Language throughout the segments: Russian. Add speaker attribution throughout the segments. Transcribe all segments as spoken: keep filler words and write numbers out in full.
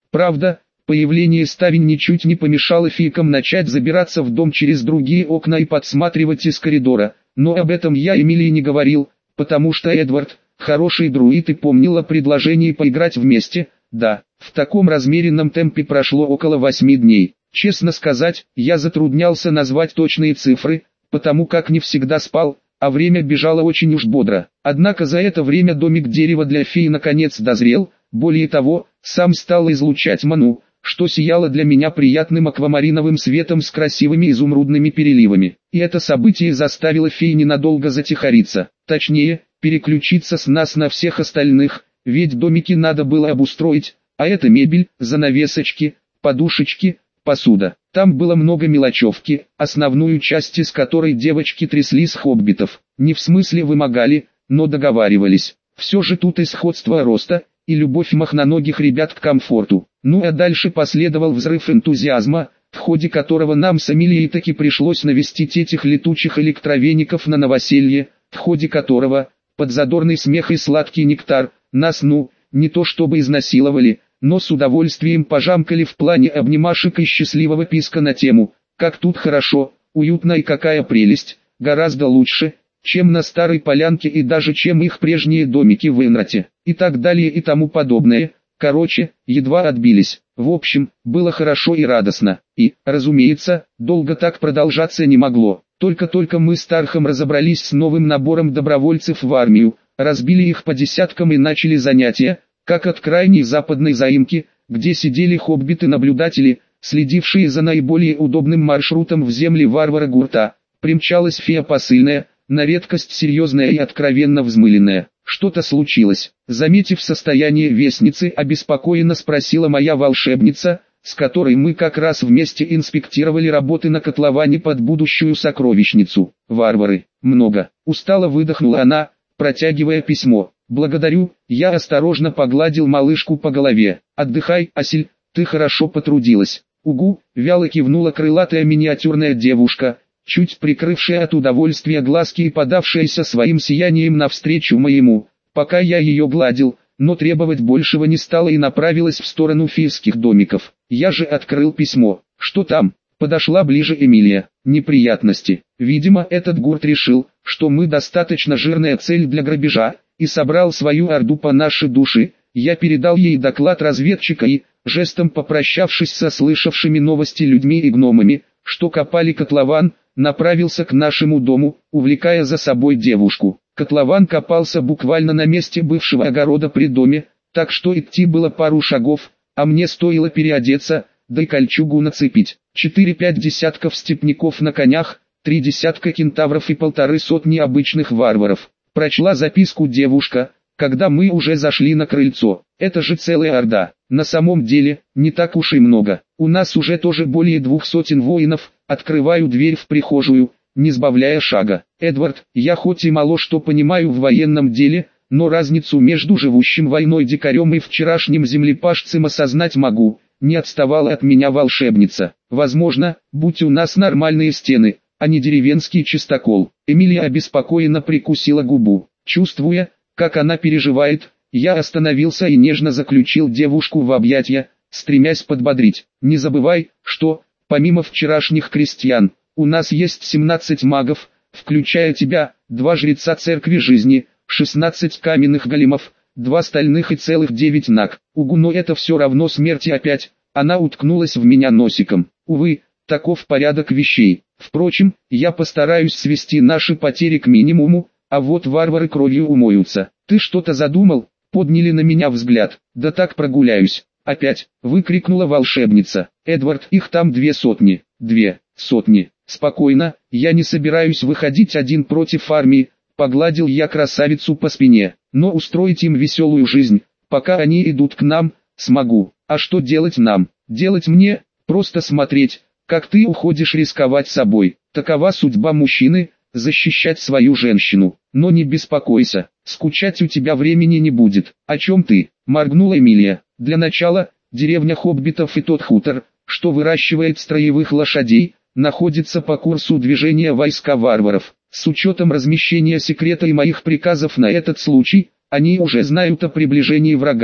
Speaker 1: Правда, появление ставень ничуть не помешало фикам начать забираться в дом через другие окна и подсматривать из коридора, но об этом я Эмилии не говорил, потому что Эдвард, хороший друид, и помнил о предложении поиграть вместе. Да, в таком размеренном темпе прошло около восьми дней. Честно сказать, я затруднялся назвать точные цифры, потому как не всегда спал, а время бежало очень уж бодро. Однако за это время домик дерева для феи наконец дозрел, более того, сам стал излучать ману, что сияло для меня приятным аквамариновым светом с красивыми изумрудными переливами. И это событие заставило феи ненадолго затихариться, точнее, переключиться с нас на всех остальных, ведь домики надо было обустроить, а это мебель, занавесочки, подушечки, посуда. Там было много мелочевки, основную часть из которой девочки трясли с хоббитов. Не в смысле вымогали, но договаривались. Все же тут и сходство роста, и любовь мохноногих ребят к комфорту. Ну а дальше последовал взрыв энтузиазма, в ходе которого нам с Эмилией таки пришлось навестить этих летучих электровеников на новоселье, в ходе которого, под задорный смех и сладкий нектар, нас ну, не то чтобы изнасиловали, но с удовольствием пожамкали в плане обнимашек и счастливого писка на тему «Как тут хорошо, уютно и какая прелесть, гораздо лучше, чем на старой полянке и даже чем их прежние домики в Энрате» и так далее и тому подобное. Короче, едва отбились. В общем, было хорошо и радостно. И, разумеется, долго так продолжаться не могло. Только-только мы с Тархом разобрались с новым набором добровольцев в армию, разбили их по десяткам и начали занятия, как от крайней западной заимки, где сидели хоббиты-наблюдатели, следившие за наиболее удобным маршрутом в земли варвара Гурта, примчалась фея посыльная, на редкость серьезная и откровенно взмыленная. Что-то случилось. Заметив состояние вестницы, обеспокоенно спросила моя волшебница, с которой мы как раз вместе инспектировали работы на котловане под будущую сокровищницу. Варвары. Много. Устало выдохнула она, протягивая письмо. Благодарю, я осторожно погладил малышку по голове. Отдыхай, Асель, ты хорошо потрудилась. Угу, вяло кивнула крылатая миниатюрная девушка, чуть прикрывшая от удовольствия глазки и подавшаяся своим сиянием навстречу моему, пока я ее гладил, но требовать большего не стала и направилась в сторону фейских домиков. Я же открыл письмо. Что там? Подошла ближе Эмилия. Неприятности. Видимо, этот гурт решил, что мы достаточно жирная цель для грабежа, и собрал свою орду по нашей душе. Я передал ей доклад разведчика и, жестом попрощавшись со слышавшими новости людьми и гномами, что копали котлован, направился к нашему дому, увлекая за собой девушку. Котлован копался буквально на месте бывшего огорода при доме, так что идти было пару шагов, а мне стоило переодеться, да и кольчугу нацепить. Четыре-пять десятков степняков на конях, три десятка кентавров и полторы сотни обычных варваров. Прочла записку девушка, когда мы уже зашли на крыльцо. Это же целая орда. На самом деле, не так уж и много. У нас уже тоже более двух сотен воинов. Открываю дверь в прихожую, не сбавляя шага. Эдвард, я хоть и мало что понимаю в военном деле, но разницу между живущим войной дикарем и вчерашним землепашцем осознать могу. Не отставала от меня волшебница. Возможно, будь у нас нормальные стены, а не деревенский чистокол. Эмилия обеспокоенно прикусила губу. Чувствуя, как она переживает, я остановился и нежно заключил девушку в объятия, стремясь подбодрить. Не забывай, что, помимо вчерашних крестьян, у нас есть семнадцать магов, включая тебя, два жреца церкви жизни, шестнадцать каменных големов, два стальных и целых девять наг. Угу, но это все равно смерти опять. Она уткнулась в меня носиком. Увы, таков порядок вещей. Впрочем, я постараюсь свести наши потери к минимуму, а вот варвары кровью умоются. Ты что-то задумал? Подняли на меня взгляд. Да так прогуляюсь. Опять, выкрикнула волшебница. Эдвард, их там две сотни. Две сотни. Спокойно, я не собираюсь выходить один против армии. Погладил я красавицу по спине. Но устроить им веселую жизнь, пока они идут к нам, смогу. А что делать нам? Делать мне? Просто смотреть, как ты уходишь рисковать собой. Такова судьба мужчины, защищать свою женщину. Но не беспокойся, скучать у тебя времени не будет. О чем ты? Моргнула Эмилия. Для начала, деревня хоббитов и тот хутор, что выращивает строевых лошадей, находится по курсу движения войска варваров. С учетом размещения секрета и моих приказов на этот случай, они уже знают о приближении врага,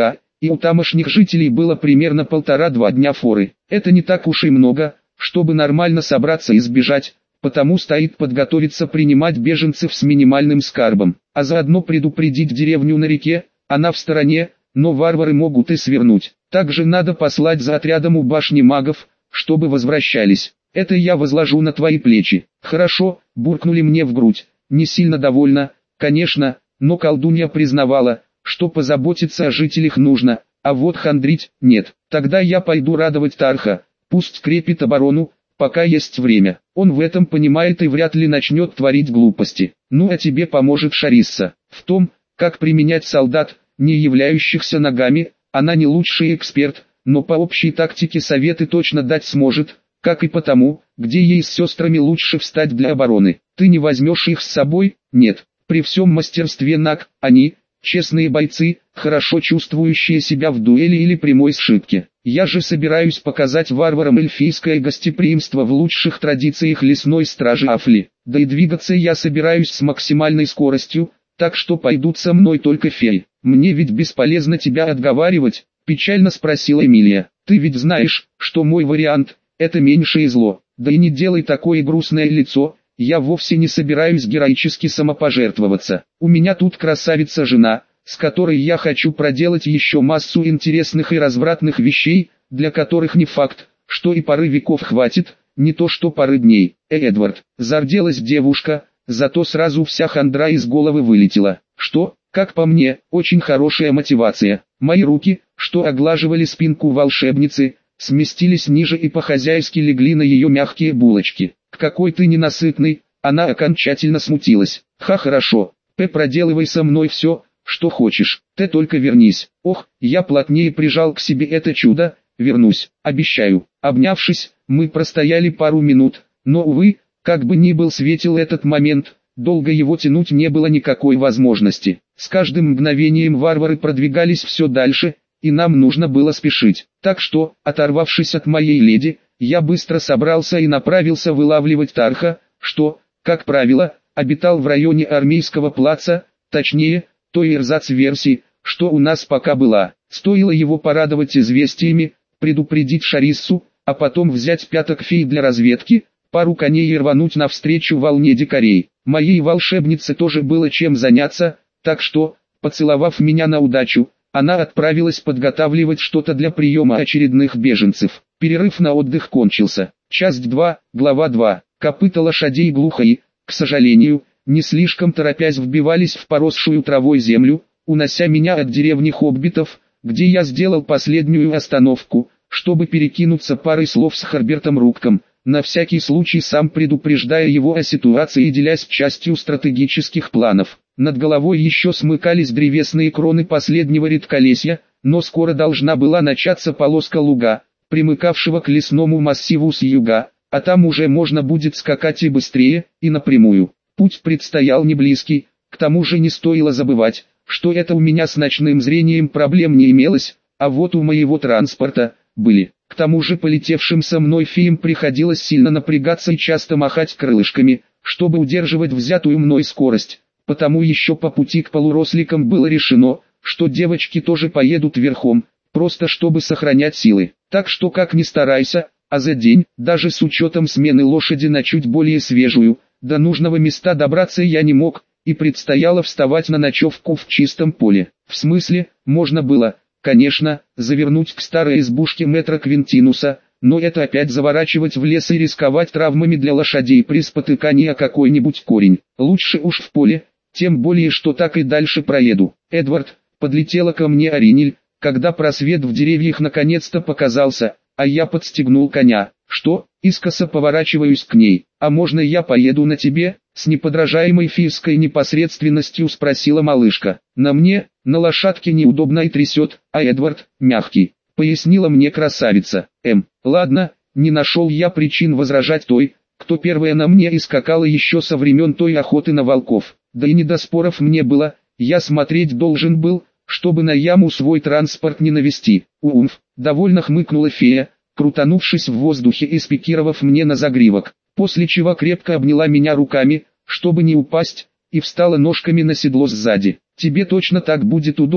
Speaker 1: и у тамошних жителей было примерно полтора-два дня форы. Это не так уж и много, чтобы нормально собраться и сбежать, потому стоит подготовиться принимать беженцев с минимальным скарбом, а заодно предупредить деревню на реке, она в стороне, но варвары могут и свернуть. Также надо послать за отрядом у башни магов, чтобы возвращались. Это я возложу на твои плечи. Хорошо, буркнули мне в грудь, не сильно довольна, конечно, но колдунья признавала, что позаботиться о жителях нужно, а вот хандрить – нет. Тогда я пойду радовать Тарха, пусть крепит оборону, пока есть время. Он в этом понимает и вряд ли начнет творить глупости. Ну а тебе поможет Шарисса. В том, как применять солдат, не являющихся ногами, она не лучший эксперт, но по общей тактике советы точно дать сможет, как и потому, где ей с сестрами лучше встать для обороны. Ты не возьмешь их с собой? Нет. При всем мастерстве наг, они, честные бойцы, хорошо чувствующие себя в дуэли или прямой сшибке. Я же собираюсь показать варварам эльфийское гостеприимство в лучших традициях лесной стражи Афли. Да и двигаться я собираюсь с максимальной скоростью, так что пойдут со мной только феи. Мне ведь бесполезно тебя отговаривать, печально спросила Эмилия. Ты ведь знаешь, что мой вариант – это меньшее зло. Да и не делай такое грустное лицо. Я вовсе не собираюсь героически самопожертвоваться. У меня тут красавица-жена, с которой я хочу проделать еще массу интересных и развратных вещей, для которых не факт, что и пары веков хватит, не то что пары дней. Э, Эдвард, зарделась девушка, зато сразу вся хандра из головы вылетела. Что, как по мне, очень хорошая мотивация. Мои руки, что оглаживали спинку волшебницы, сместились ниже и по-хозяйски легли на ее мягкие булочки. Какой ты ненасытный, она окончательно смутилась. Ха, хорошо, П, проделывай со мной все, что хочешь, ты только вернись. Ох, я плотнее прижал к себе это чудо, вернусь, обещаю. Обнявшись, мы простояли пару минут, но увы, как бы ни был светил этот момент, долго его тянуть не было никакой возможности. С каждым мгновением варвары продвигались все дальше, и нам нужно было спешить. Так что, оторвавшись от моей леди, я быстро собрался и направился вылавливать Тарха, что, как правило, обитал в районе армейского плаца, точнее, той эрзац-версии, что у нас пока была. Стоило его порадовать известиями, предупредить Шариссу, а потом взять пяток фей для разведки, пару коней и рвануть навстречу волне дикарей. Моей волшебнице тоже было чем заняться, так что, поцеловав меня на удачу, она отправилась подготавливать что-то для приема очередных беженцев. Перерыв на отдых кончился. Часть два, глава два. Копыта лошадей глухо и, к сожалению, не слишком торопясь вбивались в поросшую травой землю, унося меня от деревни хоббитов, где я сделал последнюю остановку, чтобы перекинуться парой слов с Харбертом Рукком, на всякий случай сам предупреждая его о ситуации и делясь частью стратегических планов. Над головой еще смыкались древесные кроны последнего редколесья, но скоро должна была начаться полоска луга, примыкавшего к лесному массиву с юга, а там уже можно будет скакать и быстрее, и напрямую. Путь предстоял не близкий, к тому же не стоило забывать, что это у меня с ночным зрением проблем не имелось, а вот у моего транспорта были. К тому же полетевшим со мной феям приходилось сильно напрягаться и часто махать крылышками, чтобы удерживать взятую мной скорость. Потому еще по пути к полуросликам было решено, что девочки тоже поедут верхом, просто чтобы сохранять силы. Так что как ни старайся, а за день, даже с учетом смены лошади на чуть более свежую, до нужного места добраться я не мог, и предстояло вставать на ночевку в чистом поле. В смысле, можно было, конечно, завернуть к старой избушке мэтра Квинтинуса, но это опять заворачивать в лес и рисковать травмами для лошадей при спотыкании о какой-нибудь корень. Лучше уж в поле, тем более что так и дальше проеду. Эдвард, подлетела ко мне Аринель, когда просвет в деревьях наконец-то показался, а я подстегнул коня. Что, искоса поворачиваюсь к ней, а можно я поеду на тебе? С неподражаемой физской непосредственностью спросила малышка. На мне, на лошадке неудобно и трясет, а Эдвард, мягкий, пояснила мне красавица. Эм, ладно, не нашел я причин возражать той, кто первая на мне и скакала еще со времен той охоты на волков. Да и не до споров мне было, я смотреть должен был, чтобы на яму свой транспорт не навести. Уумф, довольно хмыкнула фея, крутанувшись в воздухе и спикировав мне на загривок, после чего крепко обняла меня руками, чтобы не упасть, и встала ножками на седло сзади. «Тебе точно так будет удобно?»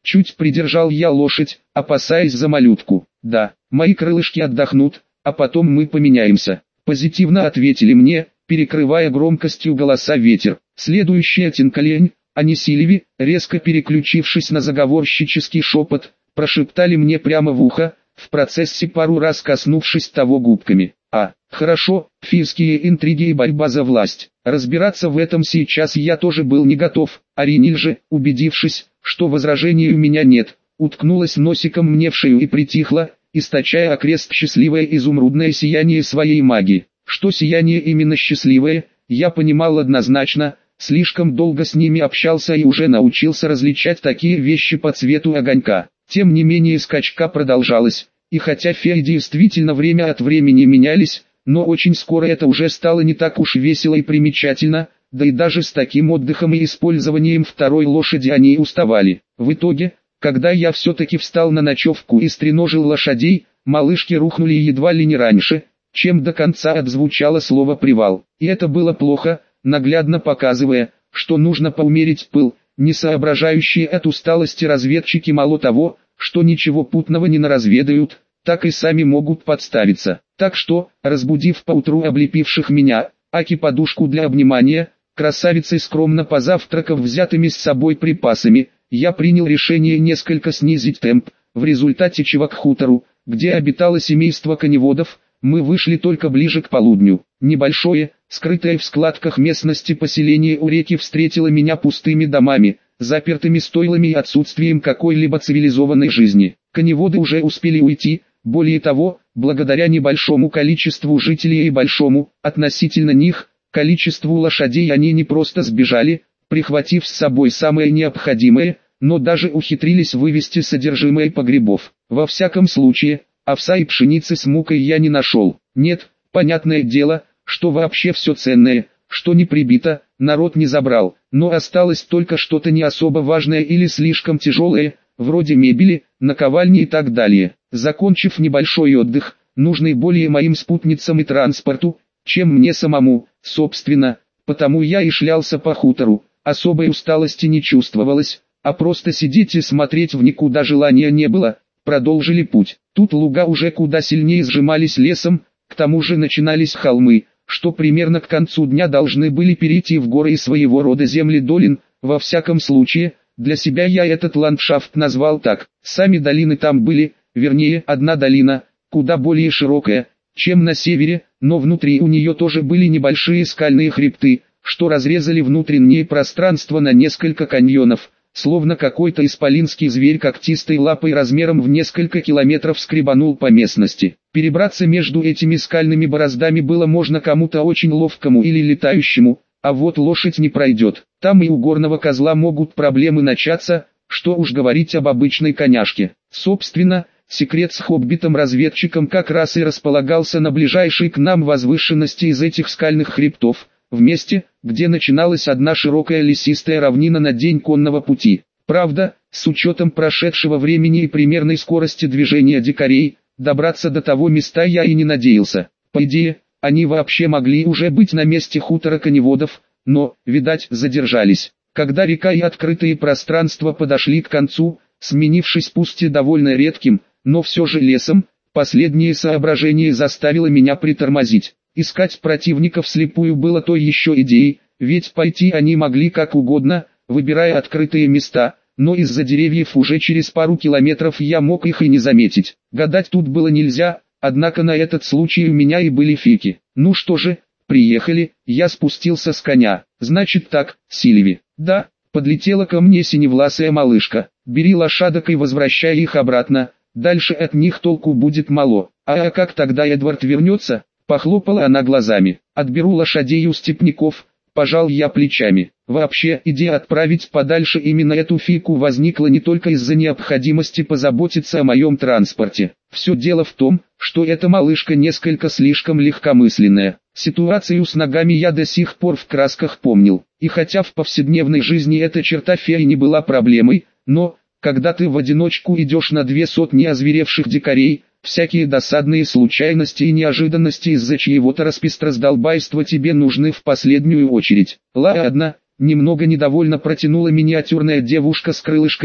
Speaker 1: Чуть придержал я лошадь, опасаясь за малютку. Да, мои крылышки отдохнут, а потом мы поменяемся. Позитивно ответили мне, перекрывая громкостью голоса ветер. Следующая Тинкалень, а не Сильви, резко переключившись на заговорщический шепот, прошептали мне прямо в ухо, в процессе пару раз коснувшись того губками. А, хорошо, фийские интриги и борьба за власть. Разбираться в этом сейчас я тоже был не готов, а Риниль же, убедившись, что возражений у меня нет, уткнулась носиком мне в шею и притихла, источая окрест счастливое изумрудное сияние своей магии. Что сияние именно счастливое, я понимал однозначно, слишком долго с ними общался и уже научился различать такие вещи по цвету огонька. Тем не менее скачка продолжалась, и хотя феи действительно время от времени менялись, но очень скоро это уже стало не так уж весело и примечательно, да и даже с таким отдыхом и использованием второй лошади они и уставали. В итоге, когда я все-таки встал на ночевку и стреножил лошадей, малышки рухнули едва ли не раньше, чем до конца отзвучало слово «привал». И это было плохо, наглядно показывая, что нужно поумерить пыл. Не соображающие от усталости разведчики мало того, что ничего путного не наразведают, так и сами могут подставиться. Так что, разбудив поутру облепивших меня, аки подушку для обнимания, красавицей скромно позавтракав взятыми с собой припасами, я принял решение несколько снизить темп. В результате чего к хутору, где обитало семейство коневодов, мы вышли только ближе к полудню. Небольшое, скрытое в складках местности поселение у реки встретило меня пустыми домами, запертыми стойлами и отсутствием какой-либо цивилизованной жизни. Коневоды уже успели уйти, более того, благодаря небольшому количеству жителей и большому, относительно них, количеству лошадей они не просто сбежали, прихватив с собой самое необходимое, но даже ухитрились вывести содержимое погребов. Во всяком случае, овса и пшеницы с мукой я не нашел. Нет, понятное дело, что вообще все ценное, что не прибито, народ не забрал, но осталось только что-то не особо важное или слишком тяжелое, вроде мебели, наковальни и так далее. Закончив небольшой отдых, нужный более моим спутницам и транспорту, чем мне самому, собственно, потому я и шлялся по хутору, особой усталости не чувствовалось, а просто сидеть и смотреть в никуда желания не было. Продолжили путь. Тут луга уже куда сильнее сжимались лесом, к тому же начинались холмы, что примерно к концу дня должны были перейти в горы и своего рода земли долин. Во всяком случае, для себя я этот ландшафт назвал так. Сами долины там были, вернее, одна долина, куда более широкая, чем на севере, но внутри у нее тоже были небольшие скальные хребты, что разрезали внутреннее пространство на несколько каньонов, словно какой-то исполинский зверь когтистой лапой размером в несколько километров скребанул по местности. Перебраться между этими скальными бороздами было можно кому-то очень ловкому или летающему, а вот лошадь не пройдет. Там и у горного козла могут проблемы начаться, что уж говорить об обычной коняшке. Собственно, секрет с хоббитом-разведчиком как раз и располагался на ближайшей к нам возвышенности из этих скальных хребтов, в месте, где начиналась одна широкая лесистая равнина на день конного пути. Правда, с учетом прошедшего времени и примерной скорости движения дикарей, добраться до того места я и не надеялся. По идее, они вообще могли уже быть на месте хутора коневодов, но, видать, задержались. Когда река и открытые пространства подошли к концу, сменившись пусть и довольно редким, но все же лесом, последнее соображение заставило меня притормозить. Искать противников вслепую было той еще идеей, ведь пойти они могли как угодно, выбирая открытые места, но из-за деревьев уже через пару километров я мог их и не заметить. Гадать тут было нельзя, однако на этот случай у меня и были фики. Ну что же, приехали, я спустился с коня. Значит так, Сильви. Да, подлетела ко мне синевласая малышка. Бери лошадок и возвращай их обратно, дальше от них толку будет мало. А, а как тогда Эдвард вернется? Похлопала она глазами. Отберу лошадей у степняков, пожал я плечами. Вообще, идея отправить подальше именно эту фику возникла не только из-за необходимости позаботиться о моем транспорте. Все дело в том, что эта малышка несколько слишком легкомысленная. Ситуацию с ногами я до сих пор в красках помнил. И хотя в повседневной жизни эта черта феи не была проблемой, но, когда ты в одиночку идешь на две сотни озверевших дикарей, всякие досадные случайности и неожиданности из-за чьего-то распистраздолбайства тебе нужны в последнюю очередь. Ладно, немного недовольно протянула миниатюрная девушка с крылышками и,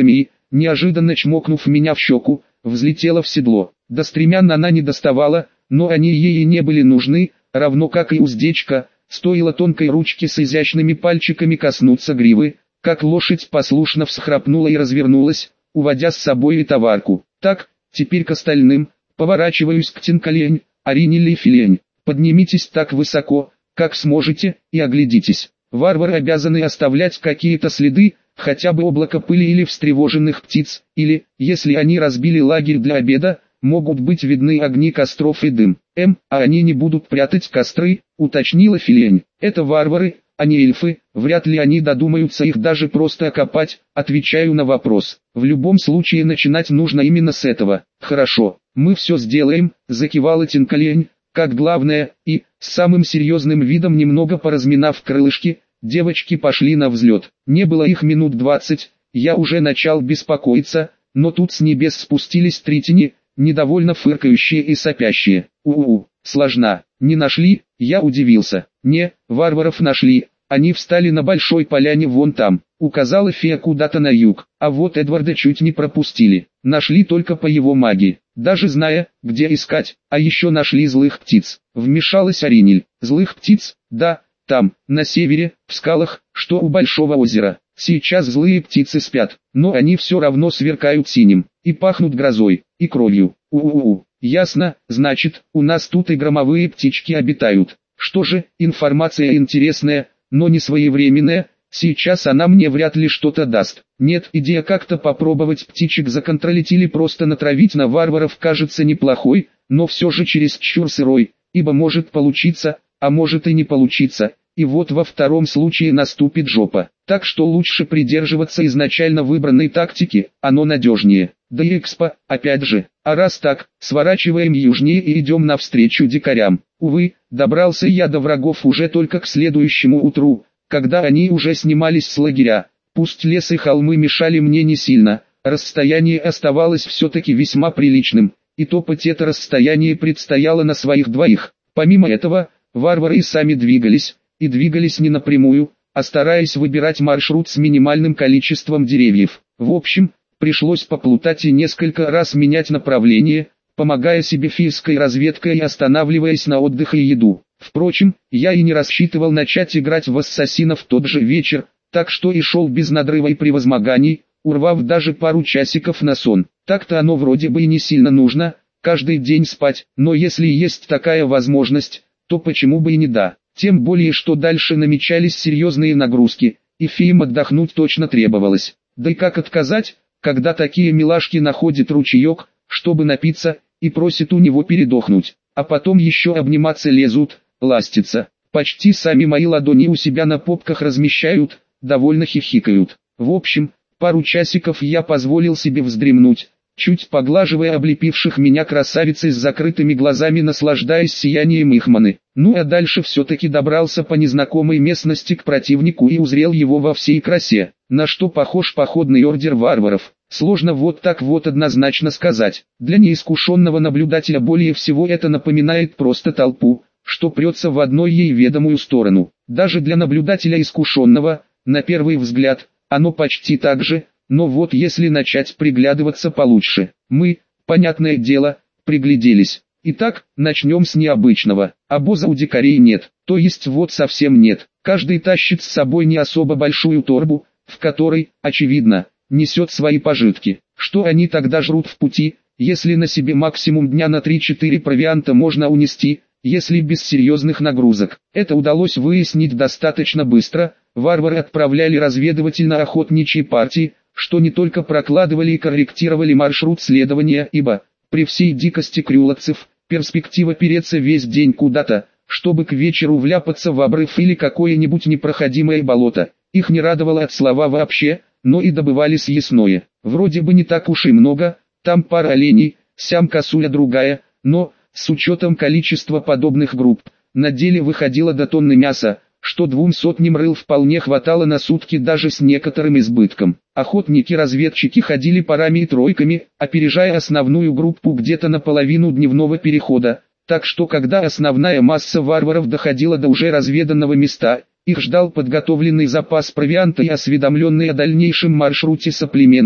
Speaker 1: неожиданно чмокнув меня в щеку, взлетела в седло. До стремян она не доставала, но они ей и не были нужны, равно как и уздечка, стоило тонкой ручке с изящными пальчиками коснуться гривы, как лошадь послушно всхрапнула и развернулась, уводя с собой и товарку. Так, теперь к остальным, поворачиваюсь к Тинкалень, Аринель и Филень. Поднимитесь так высоко, как сможете, и оглядитесь. Варвары обязаны оставлять какие-то следы, хотя бы облако пыли или встревоженных птиц, или, если они разбили лагерь для обеда, могут быть видны огни костров и дым. М, а они не будут прятать костры, уточнила Филень. Это варвары, а не эльфы, вряд ли они додумаются их даже просто окопать, отвечаю на вопрос. В любом случае начинать нужно именно с этого. Хорошо, мы все сделаем, закивала Тинкалень, как главное, и, с самым серьезным видом немного поразминав крылышки, девочки пошли на взлет. Не было их минут двадцать, я уже начал беспокоиться, но тут с небес спустились три тени, недовольно фыркающие и сопящие. У-у-у, сложна, не нашли, я удивился. Не, варваров нашли, они встали на большой поляне вон там, указала фея куда-то на юг, а вот Эдварда чуть не пропустили, нашли только по его магии, даже зная, где искать, а еще нашли злых птиц. Вмешалась Аринель. Злых птиц? Да, там, на севере, в скалах, что у большого озера. Сейчас злые птицы спят, но они все равно сверкают синим, и пахнут грозой, и кровью. У-у-у, ясно, значит, у нас тут и громовые птички обитают. Что же, информация интересная, но не своевременная, сейчас она мне вряд ли что-то даст. Нет, идея как-то попробовать птичек законтролить или просто натравить на варваров кажется неплохой, но все же чересчур сырой, ибо может получиться, а может и не получиться. И вот во втором случае наступит жопа. Так что лучше придерживаться изначально выбранной тактики, оно надежнее. Да и экспо, опять же. А раз так, сворачиваем южнее и идем навстречу дикарям. Увы, добрался я до врагов уже только к следующему утру, когда они уже снимались с лагеря. Пусть лес и холмы мешали мне не сильно, расстояние оставалось все-таки весьма приличным, и топать это расстояние предстояло на своих двоих. Помимо этого, варвары и сами двигались, и двигались не напрямую, а стараясь выбирать маршрут с минимальным количеством деревьев. В общем, пришлось поплутать и несколько раз менять направление, помогая себе физской разведкой и останавливаясь на отдых и еду. Впрочем, я и не рассчитывал начать играть в ассасина в тот же вечер, так что и шел без надрыва и превозмоганий, урвав даже пару часиков на сон. Так-то оно вроде бы и не сильно нужно, каждый день спать, но если есть такая возможность, то почему бы и не да. Тем более, что дальше намечались серьезные нагрузки, и феям отдохнуть точно требовалось. Да и как отказать, когда такие милашки находят ручеек, чтобы напиться, и просят у него передохнуть, а потом еще обниматься лезут, ластятся. Почти сами мои ладони у себя на попках размещают, довольно хихикают. В общем, пару часиков я позволил себе вздремнуть, чуть поглаживая облепивших меня красавиц с закрытыми глазами, наслаждаясь сиянием их маны. Ну а дальше все-таки добрался по незнакомой местности к противнику и узрел его во всей красе. На что похож походный ордер варваров, сложно вот так вот однозначно сказать. Для неискушенного наблюдателя более всего это напоминает просто толпу, что прется в одной ей ведомую сторону. Даже для наблюдателя искушенного, на первый взгляд, оно почти так же. Но вот если начать приглядываться получше, мы, понятное дело, пригляделись. Итак, начнем с необычного. Обоза у дикарей нет, то есть вот совсем нет. Каждый тащит с собой не особо большую торбу, в которой, очевидно, несет свои пожитки. Что они тогда жрут в пути, если на себе максимум дня на три-четыре провианта можно унести, если без серьезных нагрузок? Это удалось выяснить достаточно быстро. Варвары отправляли разведывательно-охотничьи партии, что не только прокладывали и корректировали маршрут следования, ибо, при всей дикости крюловцев, перспектива переться весь день куда-то, чтобы к вечеру вляпаться в обрыв или какое-нибудь непроходимое болото, их не радовало от слова вообще, но и добывали съестное. Вроде бы не так уж и много, там пара оленей, сям косуля другая, но, с учетом количества подобных групп, на деле выходило до тонны мяса, что двум сотням рыл вполне хватало на сутки даже с некоторым избытком. Охотники-разведчики ходили парами и тройками, опережая основную группу где-то на половину дневного перехода, так что когда основная масса варваров доходила до уже разведанного места, их ждал подготовленный запас провианта и осведомленный о дальнейшем маршруте соплеменник,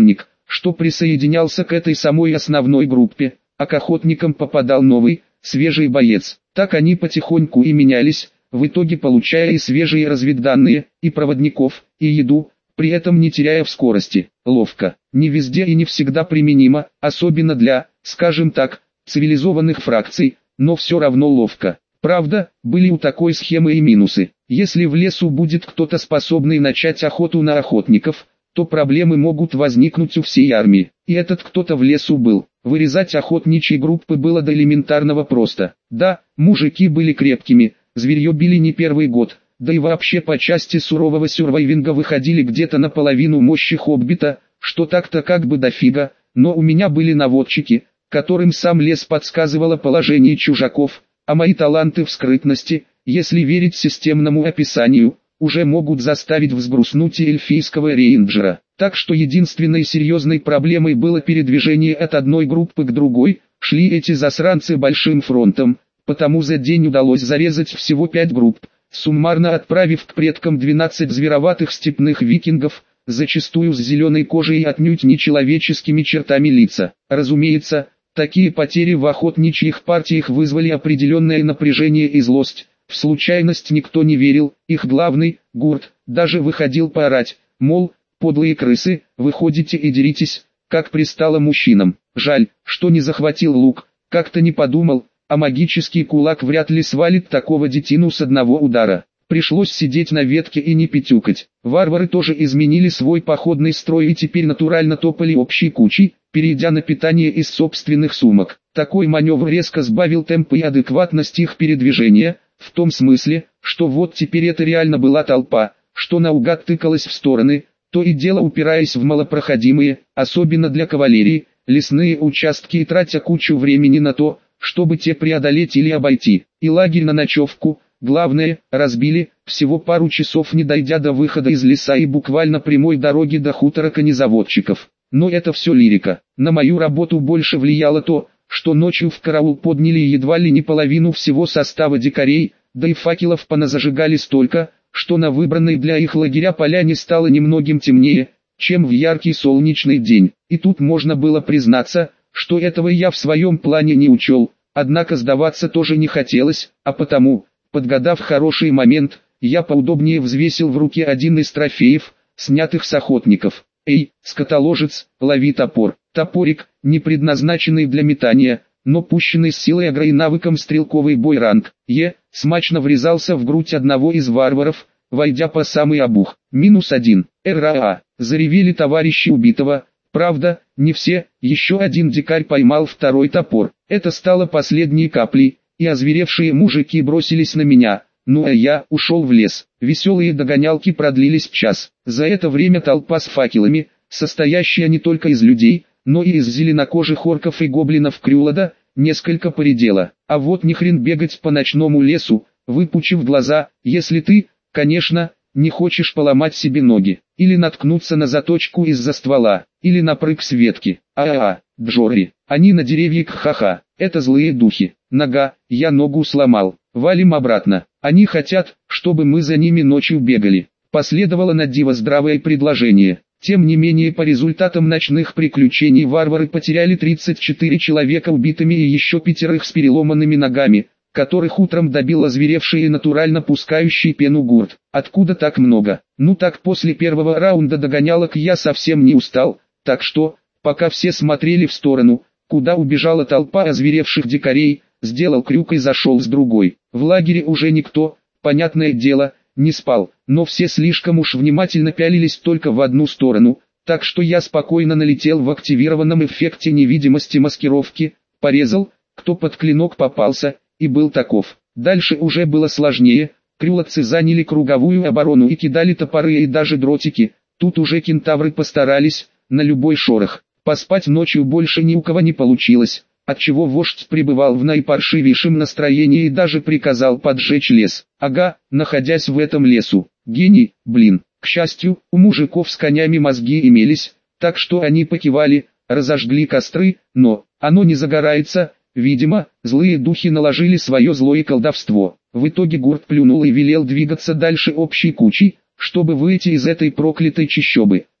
Speaker 1: что присоединялся к этой самой основной группе, а к охотникам попадал новый, свежий боец. Так они потихоньку и менялись, в итоге получая и свежие разведданные, и проводников, и еду, при этом не теряя в скорости. Ловко, не везде и не всегда применимо, особенно для, скажем так, цивилизованных фракций, но все равно ловко. Правда, были у такой схемы и минусы. Если в лесу будет кто-то способный начать охоту на охотников, то проблемы могут возникнуть у всей армии. И этот кто-то в лесу был. Вырезать охотничьи группы было до элементарного просто. Да, мужики были крепкими, зверье били не первый год, да и вообще по части сурового сюрвайвинга выходили где-то на половину мощи хоббита, что так-то как бы дофига, но у меня были наводчики, которым сам лес подсказывало положение чужаков, а мои таланты в скрытности, если верить системному описанию, уже могут заставить взгрустнуть и эльфийского рейнджера. Так что единственной серьезной проблемой было передвижение от одной группы к другой, шли эти засранцы большим фронтом, потому за день удалось зарезать всего пять групп, суммарно отправив к предкам двенадцать звероватых степных викингов, зачастую с зеленой кожей и отнюдь нечеловеческими чертами лица. Разумеется, такие потери в охотничьих партиях вызвали определенное напряжение и злость. В случайность никто не верил, их главный, Гурт, даже выходил поорать, мол, подлые крысы, выходите и деритесь, как пристало мужчинам. Жаль, что не захватил лук, как-то не подумал, а магический кулак вряд ли свалит такого детину с одного удара. Пришлось сидеть на ветке и не пятюкать. Варвары тоже изменили свой походный строй и теперь натурально топали общей кучей, перейдя на питание из собственных сумок. Такой маневр резко сбавил темп и адекватность их передвижения, в том смысле, что вот теперь это реально была толпа, что наугад тыкалась в стороны, то и дело упираясь в малопроходимые, особенно для кавалерии, лесные участки и тратя кучу времени на то, чтобы те преодолеть или обойти. И лагерь на ночевку, главное, разбили, всего пару часов не дойдя до выхода из леса и буквально прямой дороги до хутора конезаводчиков. Но это все лирика. На мою работу больше влияло то, что ночью в караул подняли едва ли не половину всего состава дикарей, да и факелов поназажигали столько, что на выбранной для их лагеря поляне стало немногим темнее, чем в яркий солнечный день. И тут можно было признаться, что этого я в своем плане не учел, однако сдаваться тоже не хотелось, а потому, подгадав хороший момент, я поудобнее взвесил в руке один из трофеев, снятых с охотников. «Эй, скотоложец, лови топор». Топорик, не предназначенный для метания, но пущенный с силой агро и навыком стрелковый бой ранг Е, смачно врезался в грудь одного из варваров, войдя по самый обух. Минус один. РАА. Заревели товарищи убитого. Правда, не все, еще один дикарь поймал второй топор. Это стало последней каплей, и озверевшие мужики бросились на меня. Ну а я ушел в лес. Веселые догонялки продлились час. За это время толпа с факелами, состоящая не только из людей, но и из зеленокожих орков и гоблинов Крюлада, несколько поредела. А вот ни хрен бегать по ночному лесу, выпучив глаза, если ты, конечно, не хочешь поломать себе ноги, или наткнуться на заточку из-за ствола, или на прыг с ветки. А-а-а, Джори, они на деревьях, ха-ха, это злые духи. Нога, я ногу сломал, валим обратно. Они хотят, чтобы мы за ними ночью бегали. Последовало на диво здравое предложение. Тем не менее, по результатам ночных приключений варвары потеряли тридцать четыре человека убитыми и еще пятерых с переломанными ногами, которых утром добил озверевший и натурально пускающий пену Гурт. Откуда так много? Ну так после первого раунда догонялок я совсем не устал, так что, пока все смотрели в сторону, куда убежала толпа озверевших дикарей, сделал крюк и зашел с другой. В лагере уже никто, понятное дело, не спал, но все слишком уж внимательно пялились только в одну сторону, так что я спокойно налетел в активированном эффекте невидимости маскировки, порезал, кто под клинок попался, и был таков. Дальше уже было сложнее, крюлодцы заняли круговую оборону и кидали топоры и даже дротики, тут уже кентавры постарались, на любой шорох. Поспать ночью больше ни у кого не получилось, отчего вождь пребывал в наипаршивейшем настроении и даже приказал поджечь лес. Ага, находясь в этом лесу. Гений, блин. К счастью, у мужиков с конями мозги имелись, так что они покивали, разожгли костры, но оно не загорается. Видимо, злые духи наложили свое злое колдовство. В итоге Гурт плюнул и велел двигаться дальше общей кучей, чтобы выйти из этой проклятой чащобы.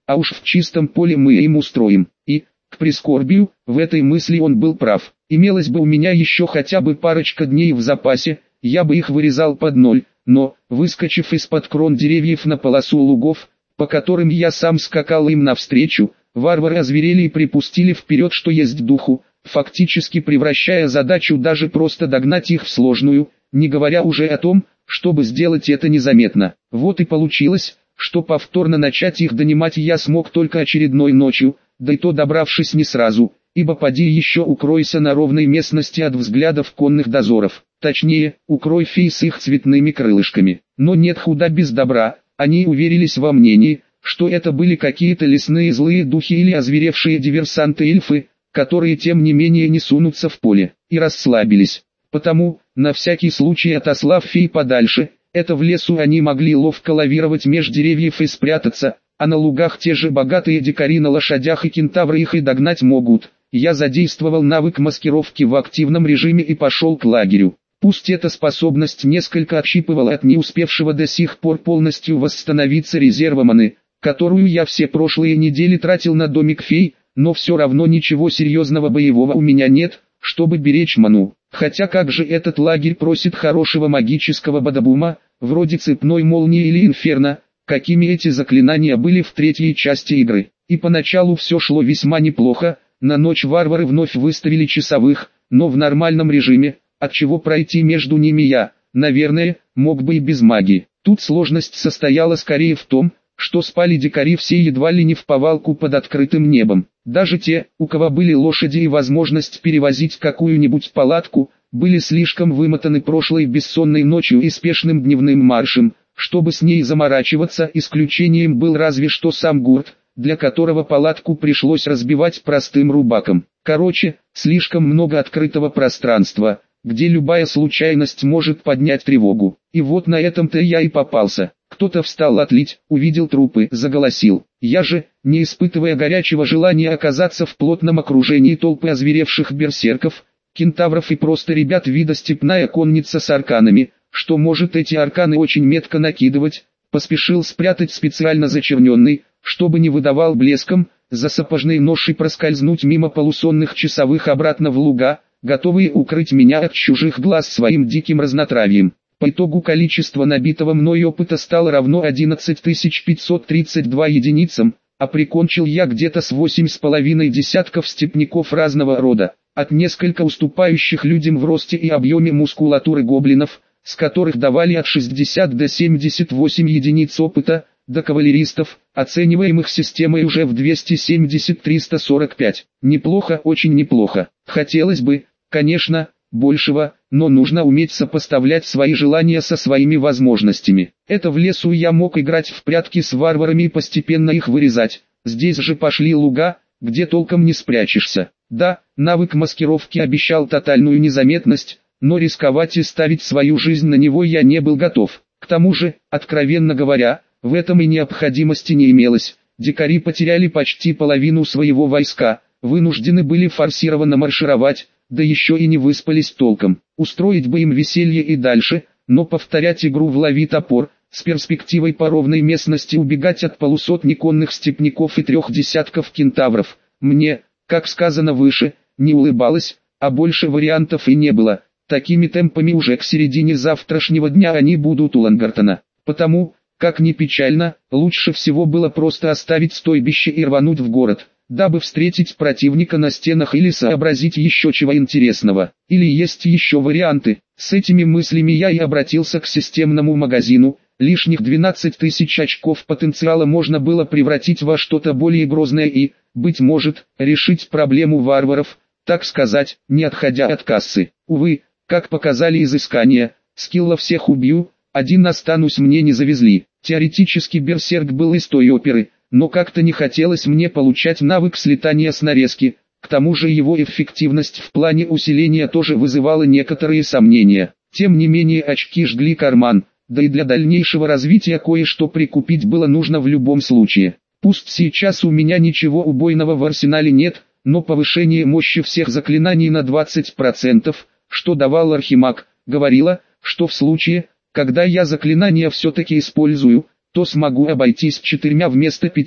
Speaker 1: а уж в чистом поле мы им устроим. И, к прискорбию, в этой мысли он был прав. Имелось бы у меня еще хотя бы парочка дней в запасе, я бы их вырезал под ноль, но, выскочив из-под крон деревьев на полосу лугов, по которым я сам скакал им навстречу, варвары озверели и припустили вперед, что есть духу, фактически превращая задачу даже просто догнать их в сложную, не говоря уже о том, чтобы сделать это незаметно. Вот и получилось, что повторно начать их донимать я смог только очередной ночью, да и то добравшись не сразу, ибо поди еще укройся на ровной местности от взглядов конных дозоров, точнее, укрой фей с их цветными крылышками. Но нет худа без добра, они уверились во мнении, что это были какие-то лесные злые духи или озверевшие диверсанты-эльфы, которые тем не менее не сунутся в поле, и расслабились. Потому, на всякий случай отослав фей подальше, это в лесу они могли ловко лавировать меж деревьев и спрятаться, а на лугах те же богатые дикари на лошадях и кентавры их и догнать могут. Я задействовал навык маскировки в активном режиме и пошел к лагерю. Пусть эта способность несколько отщипывала от не успевшего до сих пор полностью восстановиться резерва маны, которую я все прошлые недели тратил на домик фей, но все равно ничего серьезного боевого у меня нет, чтобы беречь ману. Хотя как же этот лагерь просит хорошего магического бадабума, вроде цепной молнии или инферно, какими эти заклинания были в третьей части игры. И поначалу все шло весьма неплохо, на ночь варвары вновь выставили часовых, но в нормальном режиме, отчего пройти между ними я, наверное, мог бы и без магии. Тут сложность состояла скорее в том, что спали дикари все едва ли не вповалку под открытым небом. Даже те, у кого были лошади и возможность перевозить какую-нибудь палатку, были слишком вымотаны прошлой бессонной ночью и спешным дневным маршем, чтобы с ней заморачиваться. Исключением был разве что сам гурт, для которого палатку пришлось разбивать простым рубаком. Короче, слишком много открытого пространства, где любая случайность может поднять тревогу. И вот на этом-то я и попался. Кто-то встал отлить, увидел трупы, заголосил. Я же, не испытывая горячего желания оказаться в плотном окружении толпы озверевших берсерков, кентавров и просто ребят вида степная конница с арканами, что может эти арканы очень метко накидывать, поспешил спрятать специально зачерненный, чтобы не выдавал блеском, за сапожный нож и проскользнуть мимо полусонных часовых обратно в луга, готовые укрыть меня от чужих глаз своим диким разнотравьем. По итогу количество набитого мной опыта стало равно одиннадцать тысяч пятьсот тридцать два единицам, а прикончил я где-то с восемь с половиной десятков степняков разного рода, от несколько уступающих людям в росте и объеме мускулатуры гоблинов, с которых давали от шестидесяти до семидесяти восьми единиц опыта, до кавалеристов, оцениваемых системой уже в двести семьдесят — триста сорок пять. Неплохо, очень неплохо. Хотелось бы, конечно, большего, но нужно уметь сопоставлять свои желания со своими возможностями. Это в лесу я мог играть в прятки с варварами и постепенно их вырезать. Здесь же пошли луга, где толком не спрячешься. Да, навык маскировки обещал тотальную незаметность, но рисковать и ставить свою жизнь на него я не был готов. К тому же, откровенно говоря, в этом и необходимости не имелось. Дикари потеряли почти половину своего войска, вынуждены были форсированно маршировать, да еще и не выспались толком. Устроить бы им веселье и дальше, но повторять игру в «Лови топор», с перспективой по ровной местности убегать от полусотни конных степняков и трех десятков кентавров, мне, как сказано выше, не улыбалось, а больше вариантов и не было. Такими темпами уже к середине завтрашнего дня они будут у Лангартона. Потому, как ни печально, лучше всего было просто оставить стойбище и рвануть в город, дабы встретить противника на стенах или сообразить еще чего интересного. Или есть еще варианты. С этими мыслями я и обратился к системному магазину. Лишних двенадцать тысяч очков потенциала можно было превратить во что-то более грозное и, быть может, решить проблему варваров, так сказать, не отходя от кассы. Увы, как показали изыскания, скилла всех убью, один останусь мне не завезли. Теоретически берсерк был из той оперы, но как-то не хотелось мне получать навык слетания с нарезки, к тому же его эффективность в плане усиления тоже вызывала некоторые сомнения. Тем не менее очки жгли карман, да и для дальнейшего развития кое-что прикупить было нужно в любом случае. Пусть сейчас у меня ничего убойного в арсенале нет, но повышение мощи всех заклинаний на двадцать процентов, что давал архимаг, говорило, что в случае, когда я заклинания все-таки использую, то смогу обойтись четырьмя вместо пяти,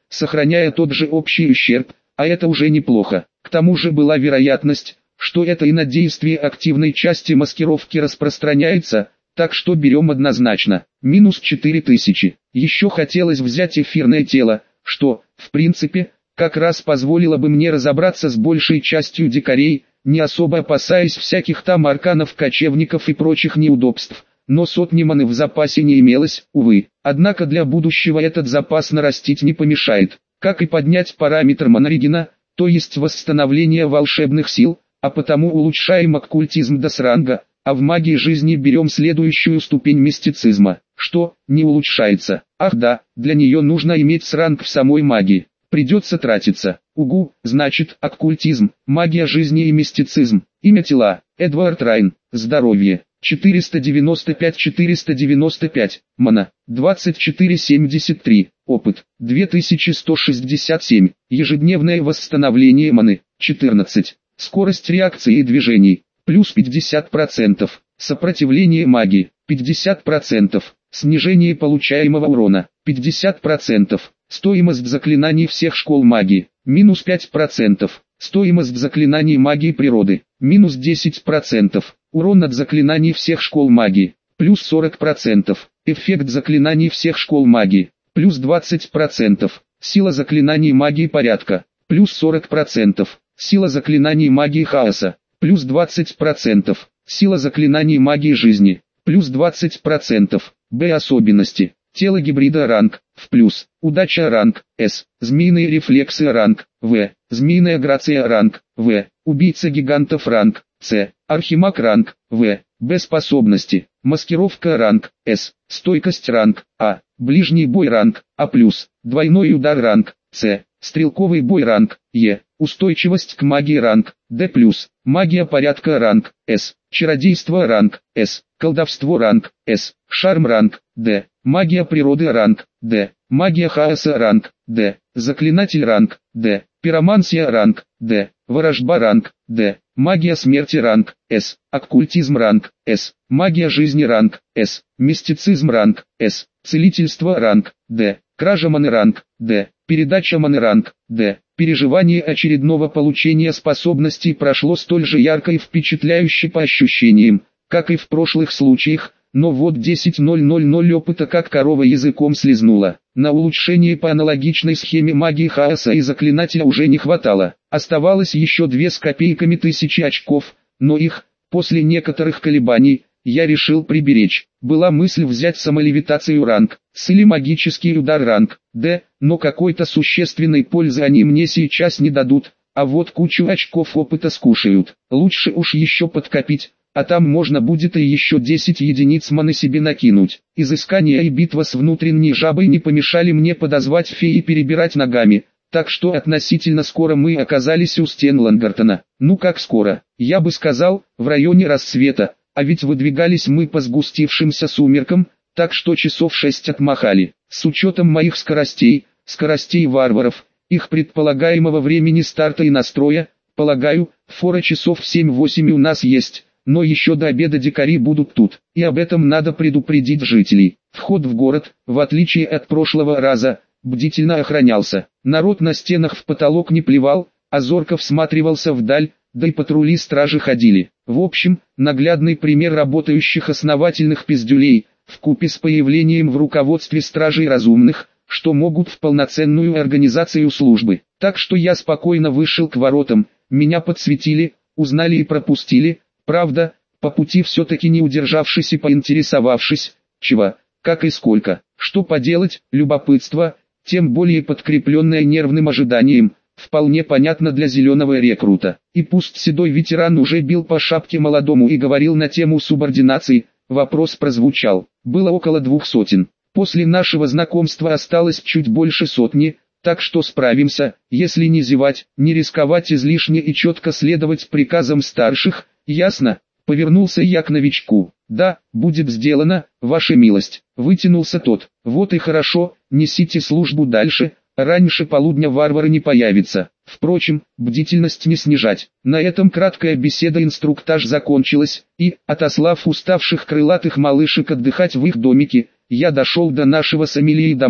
Speaker 1: сохраняя тот же общий ущерб, а это уже неплохо. К тому же была вероятность, что это и на действие активной части маскировки распространяется, так что берем однозначно. Минус четыре тысячи. Еще хотелось взять эфирное тело, что, в принципе, как раз позволило бы мне разобраться с большей частью дикарей, не особо опасаясь всяких там арканов, кочевников и прочих неудобств. Но сотни маны в запасе не имелось, увы. Однако для будущего этот запас нарастить не помешает. Как и поднять параметр маноригена, то есть восстановление волшебных сил, а потому улучшаем оккультизм до сранга, а в магии жизни берем следующую ступень мистицизма, что не улучшается. Ах да, для нее нужно иметь сранг в самой магии. Придется тратиться. Угу, значит, оккультизм, магия жизни и мистицизм. Имя тела, Эдвард Райн, здоровье, четыреста девяносто пять четыреста девяносто пять, мана, двадцать четыре семьдесят три, опыт, две тысячи сто шестьдесят семь, ежедневное восстановление маны, четырнадцать, скорость реакции и движений, плюс пятьдесят процентов, сопротивление магии, пятьдесят процентов, снижение получаемого урона, пятьдесят процентов. Стоимость заклинаний всех школ магии, минус пять процентов. Стоимость заклинаний магии природы, минус десять процентов. Урон от заклинаний всех школ магии, плюс сорок процентов. Эффект заклинаний всех школ магии, плюс двадцать процентов. Сила заклинаний магии порядка, плюс сорок процентов. Сила заклинаний магии хаоса, плюс двадцать процентов. Сила заклинаний магии жизни, плюс двадцать процентов. Б. Особенности. Тело гибрида ранг, в плюс, удача ранг, С, змеиные рефлексы ранг, В, змеиная грация ранг, В, убийца гигантов ранг, С, архимаг ранг, В, Б. Способности, маскировка ранг, С, стойкость ранг, А, ближний бой ранг, А+, двойной удар ранг, С, стрелковый бой ранг, Е, устойчивость к магии ранг, Д+, магия порядка ранг, С, чародейство ранг, С, колдовство ранг, С, шарм ранг, Д, магия природы ранг, Д, магия хаоса ранг, Д, заклинатель ранг, Д, пиромансия ранг, Д, ворожба ранг, Д, магия смерти ранг, С, оккультизм ранг, С, магия жизни ранг, С, мистицизм ранг, С, целительство ранг, Д, кража маны ранг, Д, передача маны ранг, Д. Переживание очередного получения способностей прошло столь же ярко и впечатляюще по ощущениям, как и в прошлых случаях, но вот десять тысяч опыта как корова языком слезнула. На улучшение по аналогичной схеме магии хаоса и заклинателя уже не хватало. Оставалось еще две с копейками тысячи очков, но их, после некоторых колебаний, я решил приберечь. Была мысль взять самолевитацию ранг, С или магический удар ранг, Д, но какой-то существенной пользы они мне сейчас не дадут, а вот кучу очков опыта скушают. Лучше уж еще подкопить, а там можно будет и еще десять единиц маны себе накинуть. Изыскание и битва с внутренней жабой не помешали мне подозвать феи и перебирать ногами, так что относительно скоро мы оказались у стен Лангартона. Ну как скоро, я бы сказал, в районе рассвета. А ведь выдвигались мы по сгустившимся сумеркам, так что часов шесть отмахали. С учетом моих скоростей, скоростей варваров, их предполагаемого времени старта и настроя, полагаю, фора часов семь-восемь у нас есть, но еще до обеда дикари будут тут, и об этом надо предупредить жителей. Вход в город, в отличие от прошлого раза, бдительно охранялся. Народ на стенах в потолок не плевал, а зорко всматривался вдаль, да и патрули стражи ходили. В общем, наглядный пример работающих основательных пиздюлей, вкупе с появлением в руководстве стражей разумных, что могут в полноценную организацию службы. Так что я спокойно вышел к воротам, меня подсветили, узнали и пропустили, правда, по пути все-таки не удержавшись и поинтересовавшись, чего, как и сколько. Что поделать, любопытство, тем более подкрепленное нервным ожиданием, вполне понятно для зеленого рекрута. И пусть седой ветеран уже бил по шапке молодому и говорил на тему субординации, вопрос прозвучал. Было около двух сотен. После нашего знакомства осталось чуть больше сотни, так что справимся, если не зевать, не рисковать излишне и четко следовать приказам старших, ясно? Повернулся я к новичку. Да, будет сделано, ваша милость. Вытянулся тот. Вот и хорошо, несите службу дальше. Раньше полудня варвары не появятся. Впрочем, бдительность не снижать. На этом краткая беседа-инструктаж закончилась, и, отослав уставших крылатых малышек отдыхать в их домике, я дошел до нашего с Амелией дома,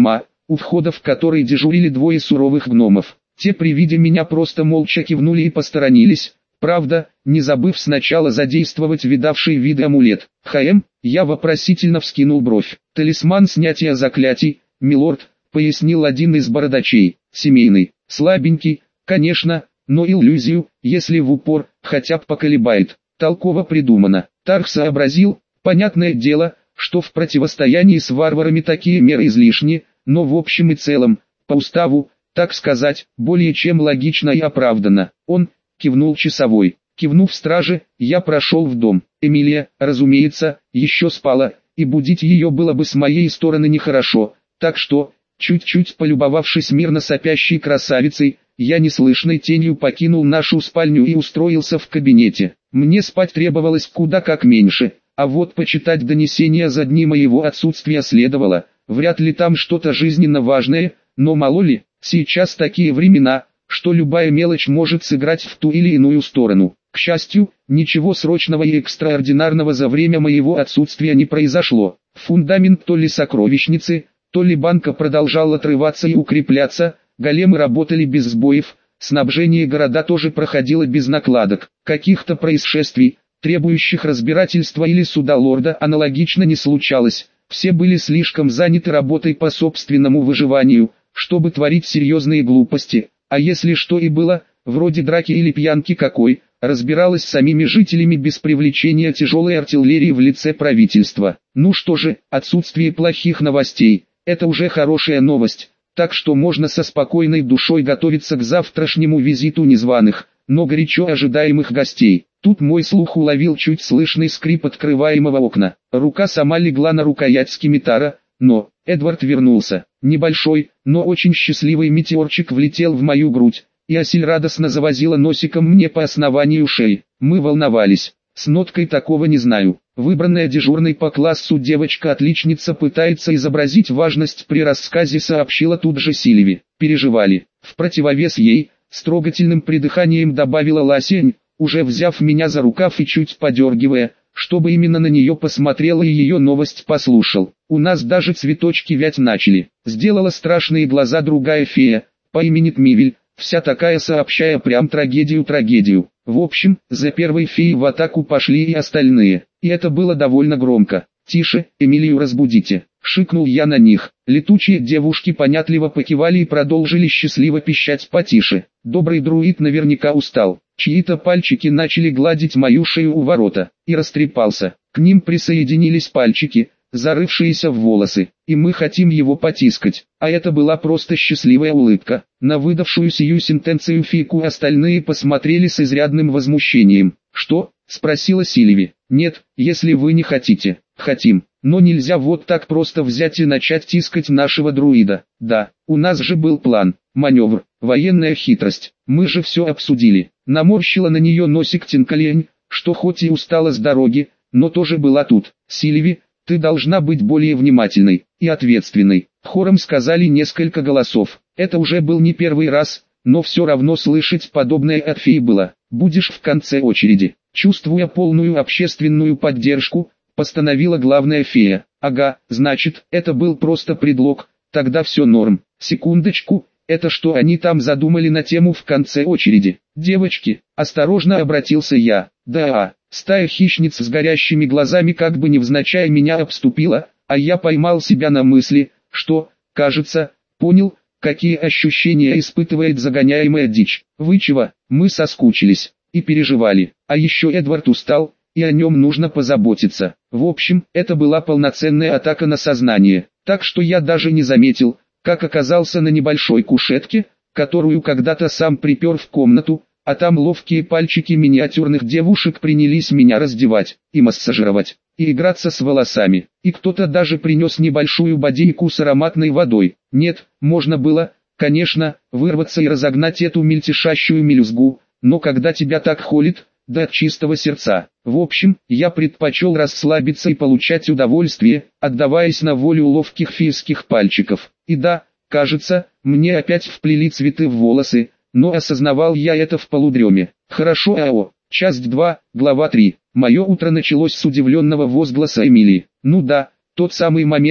Speaker 1: у входа в который дежурили двое суровых гномов. Те при виде меня просто молча кивнули и посторонились, правда, не забыв сначала задействовать видавший виды амулет. «Хм?» — я вопросительно вскинул бровь. «Талисман снятия заклятий, милорд», — пояснил один из бородачей. «Семейный, слабенький, конечно, но иллюзию, если в упор, хотя бы поколебает. Толково придумано». Тарх сообразил, понятное дело, что в противостоянии с варварами такие меры излишни, но в общем и целом, по уставу, так сказать, более чем логично и оправданно. Он кивнул часовой. Кивнув страже, я прошел в дом. Эмилия, разумеется, еще спала, и будить ее было бы с моей стороны нехорошо, так что, чуть-чуть полюбовавшись мирно сопящей красавицей, я неслышной тенью покинул нашу спальню и устроился в кабинете. Мне спать требовалось куда как меньше, а вот почитать донесения за дни моего отсутствия следовало. Вряд ли там что-то жизненно важное, но мало ли, сейчас такие времена, что любая мелочь может сыграть в ту или иную сторону. К счастью, ничего срочного и экстраординарного за время моего отсутствия не произошло. Фундамент то ли сокровищницы, то ли банка продолжал отрываться и укрепляться, големы работали без сбоев, снабжение города тоже проходило без накладок. Каких-то происшествий, требующих разбирательства или суда лорда, аналогично не случалось. Все были слишком заняты работой по собственному выживанию, чтобы творить серьезные глупости, а если что и было, вроде драки или пьянки какой, разбиралась с самими жителями без привлечения тяжелой артиллерии в лице правительства. Ну что же, отсутствие плохих новостей – это уже хорошая новость, так что можно со спокойной душой готовиться к завтрашнему визиту незваных, но горячо ожидаемых гостей. Тут мой слух уловил чуть слышный скрип открываемого окна. Рука сама легла на рукоять скимитара, но Эдвард вернулся. Небольшой, но очень счастливый метеорчик влетел в мою грудь, и Асель радостно завозила носиком мне по основанию шеи. Мы волновались. С ноткой такого не знаю. Выбранная дежурной по классу девочка-отличница пытается изобразить важность при рассказе, сообщила тут же Сильви. Переживали. В противовес ей, с трогательным придыханием добавила Ласень, уже взяв меня за рукав и чуть подергивая, чтобы именно на нее посмотрела и ее новость послушал. У нас даже цветочки вять начали. Сделала страшные глаза другая фея, по имени Тмивель, вся такая сообщая прям трагедию-трагедию. В общем, за первой феей в атаку пошли и остальные, и это было довольно громко. «Тише, Эмилию разбудите», — шикнул я на них. Летучие девушки понятливо покивали и продолжили счастливо пищать потише. Добрый друид наверняка устал. Чьи-то пальчики начали гладить мою шею у ворота, и растрепался. К ним присоединились пальчики, зарывшиеся в волосы, и мы хотим его потискать. А это была просто счастливая улыбка. На выдавшую сию сентенцию фику остальные посмотрели с изрядным возмущением. «Что?» — спросила Сильви. «Нет, если вы не хотите». «Хотим, но нельзя вот так просто взять и начать тискать нашего друида. Да, у нас же был план, маневр, военная хитрость. Мы же все обсудили». Наморщила на нее носик Тинкалень, что хоть и устала с дороги, но тоже была тут. «Сильви, ты должна быть более внимательной и ответственной», — хором сказали несколько голосов. Это уже был не первый раз, но все равно слышать подобное от феи было. «Будешь в конце очереди». Чувствуя полную общественную поддержку, постановила главная фея. «Ага, значит, это был просто предлог, тогда все норм». «Секундочку, это что они там задумали на тему в конце очереди?» «Девочки», — осторожно обратился я. «Да, стая хищниц с горящими глазами как бы невзначай меня обступила, а я поймал себя на мысли, что, кажется, понял, какие ощущения испытывает загоняемая дичь. Вы чего?» Мы соскучились и переживали, а еще Эдвард устал, и о нем нужно позаботиться. В общем, это была полноценная атака на сознание, так что я даже не заметил, как оказался на небольшой кушетке, которую когда-то сам припер в комнату, а там ловкие пальчики миниатюрных девушек принялись меня раздевать, и массажировать, и играться с волосами, и кто-то даже принес небольшую бодейку с ароматной водой. Нет, можно было, конечно, вырваться и разогнать эту мельтешащую мелюзгу, но когда тебя так холит, да от чистого сердца. В общем, я предпочел расслабиться и получать удовольствие, отдаваясь на волю ловких фейских пальчиков. И да, кажется, мне опять вплели цветы в волосы, но осознавал я это в полудреме. Хорошо, АО. Часть два, глава три. Мое утро началось с удивленного возгласа Эмилии. Ну да, тот самый момент,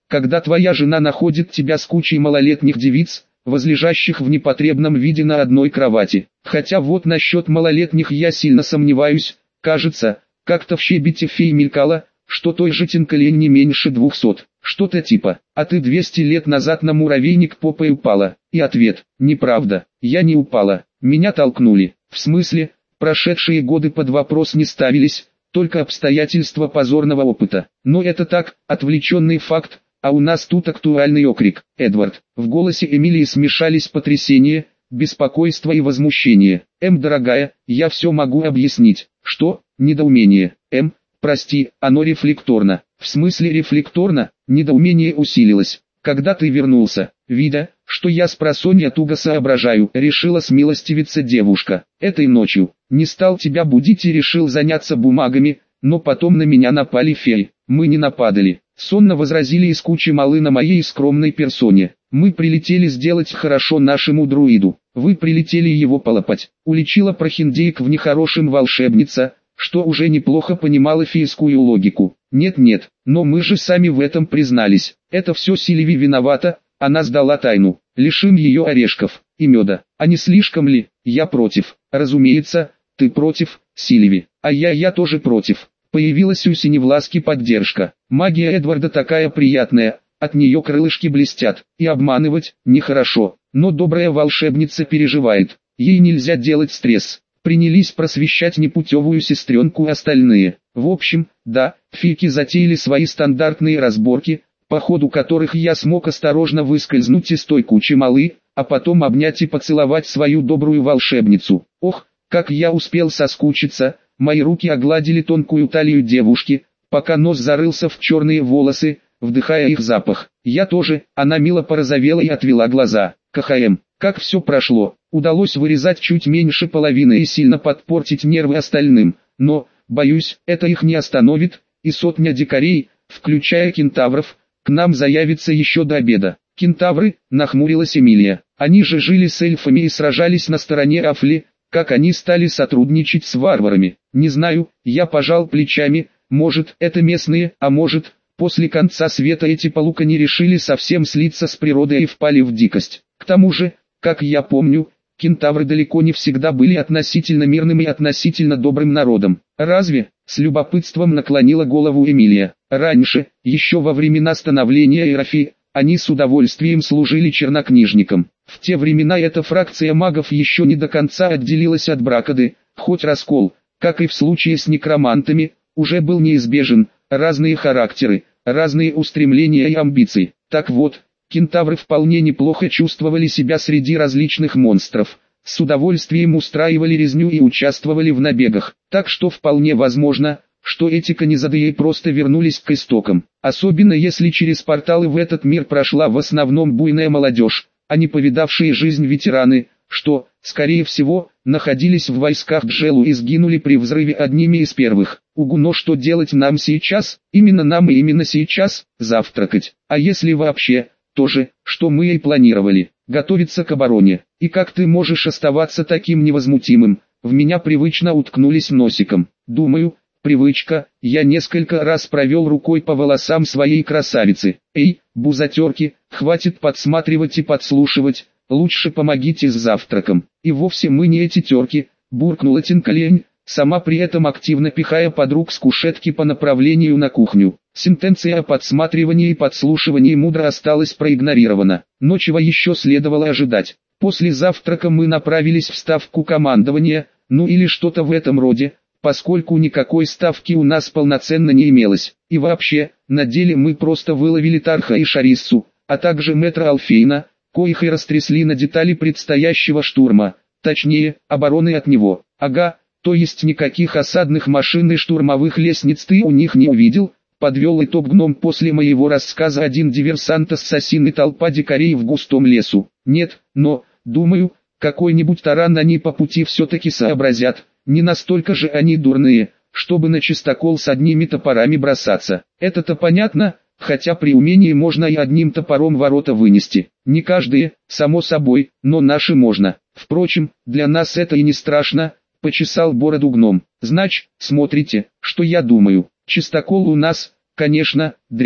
Speaker 1: когда твоя жена находит тебя с кучей малолетних девиц, возлежащих в непотребном виде на одной кровати. Хотя вот насчет малолетних я сильно сомневаюсь, кажется, как-то в щебете фей мелькало, что той же Тинкалень не меньше двухсот. Что-то типа, а ты двести лет назад на муравейник попой упала. И ответ, неправда, я не упала, меня толкнули. В смысле, прошедшие годы под вопрос не ставились, только обстоятельства позорного опыта. Но это так, отвлеченный факт, а у нас тут актуальный окрик. Эдвард. В голосе Эмилии смешались потрясение, беспокойство и возмущение. Эм, дорогая, я все могу объяснить. Что? Недоумение. Эм, прости, оно рефлекторно. В смысле рефлекторно? Недоумение усилилось. Когда ты вернулся, видя, что я спросонья туго соображаю, решила смилостивиться девушка. Этой ночью, не стал тебя будить и решил заняться бумагами, но потом на меня напали феи. Мы не нападали. Сонно возразили из кучи малы на моей скромной персоне. Мы прилетели сделать хорошо нашему друиду. Вы прилетели его полопать. Уличила прохиндейк в нехорошем волшебница, что уже неплохо понимала фейскую логику. Нет-нет, но мы же сами в этом признались. Это все Сильви виновата, она сдала тайну. Лишим ее орешков и меда. А не слишком ли? Я против. Разумеется, ты против, Сильви. А я я тоже против. Появилась у Синевласки поддержка. Магия Эдварда такая приятная, от нее крылышки блестят. И обманывать нехорошо. Но добрая волшебница переживает. Ей нельзя делать стресс. Принялись просвещать непутевую сестренку остальные. В общем, да, фейки затеяли свои стандартные разборки, по ходу которых я смог осторожно выскользнуть из той кучи малы, а потом обнять и поцеловать свою добрую волшебницу. Ох, как я успел соскучиться, мои руки огладили тонкую талию девушки, пока нос зарылся в черные волосы, вдыхая их запах. Я тоже, она мило порозовела и отвела глаза. КХМ, как все прошло, удалось вырезать чуть меньше половины и сильно подпортить нервы остальным, но, боюсь, это их не остановит, и сотня дикарей, включая кентавров, к нам заявится еще до обеда. Кентавры, нахмурилась Эмилия, они же жили с эльфами и сражались на стороне Афли, как они стали сотрудничать с варварами. Не знаю, я пожал плечами, может это местные, а может, после конца света эти полукани решили совсем слиться с природой и впали в дикость. К тому же, как я помню, кентавры далеко не всегда были относительно мирным и относительно добрым народом. Разве? С любопытством наклонила голову Эмилия. Раньше, еще во времена становления Эрафи, они с удовольствием служили чернокнижникам. В те времена эта фракция магов еще не до конца отделилась от Бракады, хоть раскол, как и в случае с некромантами, уже был неизбежен, разные характеры, разные устремления и амбиции. Так вот, кентавры вполне неплохо чувствовали себя среди различных монстров, с удовольствием устраивали резню и участвовали в набегах, так что вполне возможно, что эти канизадеи просто вернулись к истокам, особенно если через порталы в этот мир прошла в основном буйная молодежь, а не повидавшие жизнь ветераны, что, скорее всего, находились в войсках Джелу и сгинули при взрыве одними из первых. Угу, но что делать нам сейчас? Именно нам и именно сейчас, завтракать, а если вообще... То же, что мы и планировали, готовиться к обороне. И как ты можешь оставаться таким невозмутимым? В меня привычно уткнулись носиком. Думаю, привычка, я несколько раз провел рукой по волосам своей красавицы. Эй, бузатерки, хватит подсматривать и подслушивать, лучше помогите с завтраком. И вовсе мы не эти терки, буркнула Тинкалень, сама при этом активно пихая подруг с кушетки по направлению на кухню. Сентенция о подсматривании и подслушивании мудро осталась проигнорирована, но чего еще следовало ожидать. После завтрака мы направились в ставку командования, ну или что-то в этом роде, поскольку никакой ставки у нас полноценно не имелось. И вообще, на деле мы просто выловили Тарха и Шариссу, а также мэтра Алфейна, коих и растрясли на детали предстоящего штурма, точнее, обороны от него. Ага, то есть никаких осадных машин и штурмовых лестниц ты у них не увидел? Подвел итог гном после моего рассказа один диверсант-ассасин и толпа дикарей в густом лесу. Нет, но, думаю, какой-нибудь таран они по пути все-таки сообразят. Не настолько же они дурные, чтобы на чистокол с одними топорами бросаться. Это-то понятно, хотя при умении можно и одним топором ворота вынести. Не каждые, само собой, но наши можно. Впрочем, для нас это и не страшно, почесал бороду гном. Значит, смотрите, что я думаю. Чистокол у нас, конечно, дрянь.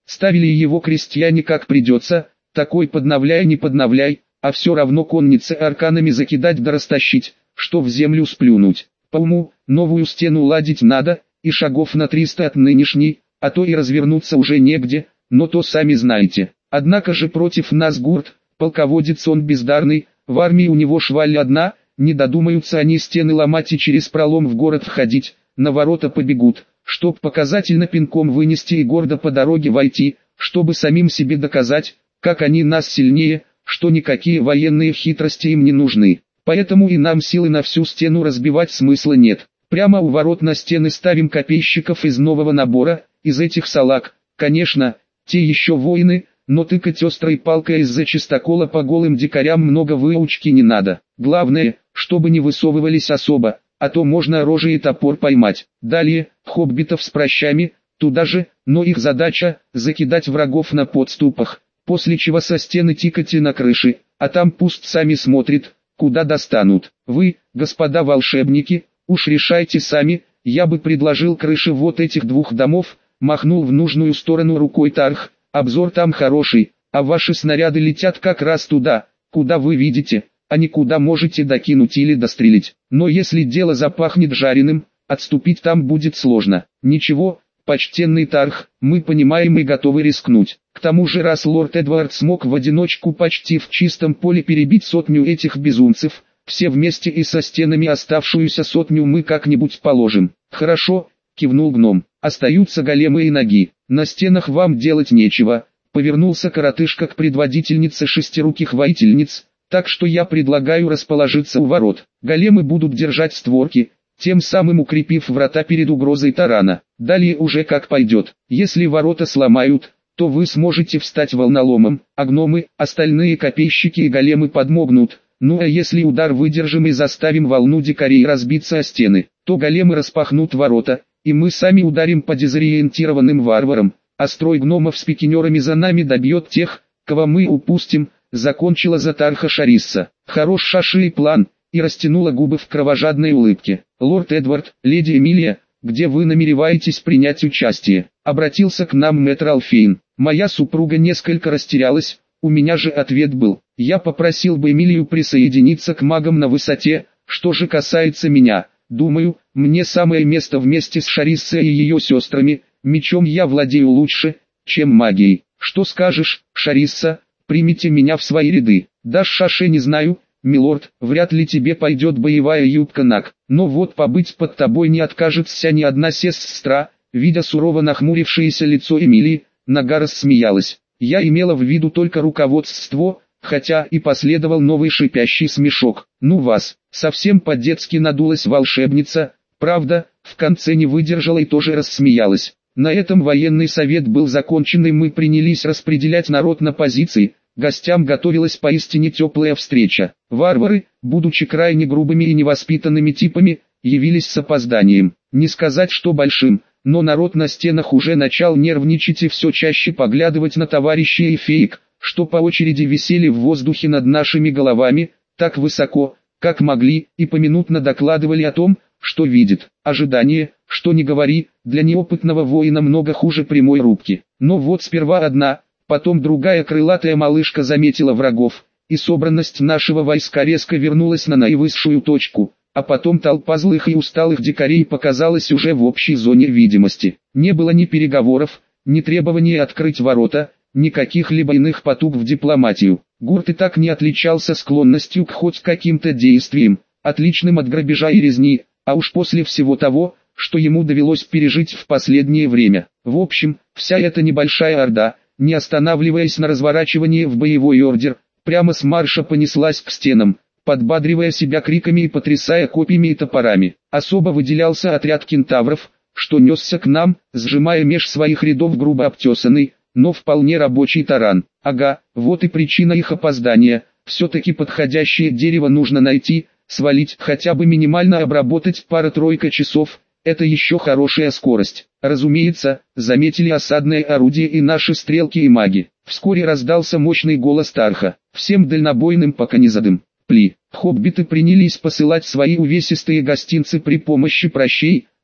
Speaker 1: Ставили его крестьяне как придется, такой подновляй не подновляй, а все равно конницы арканами закидать да растащить, что в землю сплюнуть. По уму, новую стену ладить надо, и шагов на триста от нынешней, а то и развернуться уже негде, но то сами знаете. Однако же против нас Гурт, полководец он бездарный, в армии у него шваль одна, не додумаются они стены ломать и через пролом в город входить, на ворота побегут, чтоб показательно пинком вынести и гордо по дороге войти, чтобы самим себе доказать, как они нас сильнее, что никакие военные хитрости им не нужны. Поэтому и нам силы на всю стену разбивать смысла нет. Прямо у ворот на стены ставим копейщиков из нового набора, из этих салаг, конечно, те еще воины, но тыкать острой палкой из-за чистокола по голым дикарям много выучки не надо. Главное, чтобы не высовывались особо, а то можно рожей и топор поймать. Далее, хоббитов с пращами, туда же, но их задача – закидать врагов на подступах, после чего со стены тикайте на крыши, а там пусть сами смотрят, куда достанут. Вы, господа волшебники, уж решайте сами, я бы предложил крыши вот этих двух домов, махнул в нужную сторону рукой Тарх, обзор там хороший, а ваши снаряды летят как раз туда, куда вы видите, а не куда можете докинуть или дострелить. Но если дело запахнет жареным, отступить там будет сложно. Ничего, почтенный Тарх, мы понимаем и готовы рискнуть. К тому же раз лорд Эдвард смог в одиночку почти в чистом поле перебить сотню этих безумцев, все вместе и со стенами оставшуюся сотню мы как-нибудь положим. Хорошо, кивнул гном. Остаются големы и ноги. На стенах вам делать нечего. Повернулся коротышка к предводительнице шестируких воительниц, так что я предлагаю расположиться у ворот. Големы будут держать створки, тем самым укрепив врата перед угрозой тарана. Далее уже как пойдет. Если ворота сломают, то вы сможете встать волноломом, а гномы, остальные копейщики и големы подмогнут. Ну а если удар выдержим и заставим волну дикарей разбиться о стены, то големы распахнут ворота, и мы сами ударим по дезориентированным варварам, а строй гномов с пикинерами за нами добьет тех, кого мы упустим, закончила за Тарха Шарисса. Хорош шаши план, и растянула губы в кровожадной улыбке. Лорд Эдвард, леди Эмилия, где вы намереваетесь принять участие? Обратился к нам мэтр Алфейн. Моя супруга несколько растерялась, у меня же ответ был. Я попросил бы Эмилию присоединиться к магам на высоте, что же касается меня, думаю, мне самое место вместе с Шариссой и ее сестрами, мечом я владею лучше, чем магией. Что скажешь, Шарисса, примите меня в свои ряды. Дашь шаше не знаю, милорд, вряд ли тебе пойдет боевая юбка наг, но вот побыть под тобой не откажется ни одна сестра. Видя сурово нахмурившееся лицо Эмилии, Нага рассмеялась. Я имела в виду только руководство, хотя и последовал новый шипящий смешок. Ну вас, совсем по-детски надулась волшебница, правда, в конце не выдержала и тоже рассмеялась. На этом военный совет был закончен и мы принялись распределять народ на позиции, гостям готовилась поистине теплая встреча. Варвары, будучи крайне грубыми и невоспитанными типами, явились с опозданием. Не сказать что большим, но народ на стенах уже начал нервничать и все чаще поглядывать на товарищей и феек, что по очереди висели в воздухе над нашими головами, так высоко, как могли, и поминутно докладывали о том, что видят. Ожидание, что не говори, для неопытного воина много хуже прямой рубки. Но вот сперва одна, потом другая крылатая малышка заметила врагов, и собранность нашего войска резко вернулась на наивысшую точку. А потом толпа злых и усталых дикарей показалась уже в общей зоне видимости. Не было ни переговоров, ни требования открыть ворота, ни каких-либо иных потуг в дипломатию. Гурт и так не отличался склонностью к хоть каким-то действиям, отличным от грабежа и резни, а уж после всего того, что ему довелось пережить в последнее время. В общем, вся эта небольшая орда, не останавливаясь на разворачивании в боевой ордер, прямо с марша понеслась к стенам, подбадривая себя криками и потрясая копьями и топорами. Особо выделялся отряд кентавров, что несся к нам, сжимая меж своих рядов грубо обтесанный, но вполне рабочий таран. Ага, вот и причина их опоздания. Все-таки подходящее дерево нужно найти, свалить, хотя бы минимально обработать пара-тройка часов. Это еще хорошая скорость. Разумеется, заметили осадное орудие и наши стрелки и маги. Вскоре раздался мощный голос Тарха. Всем дальнобойным пока не задым. Пли. Хоббиты принялись посылать свои увесистые гостинцы при помощи пращей,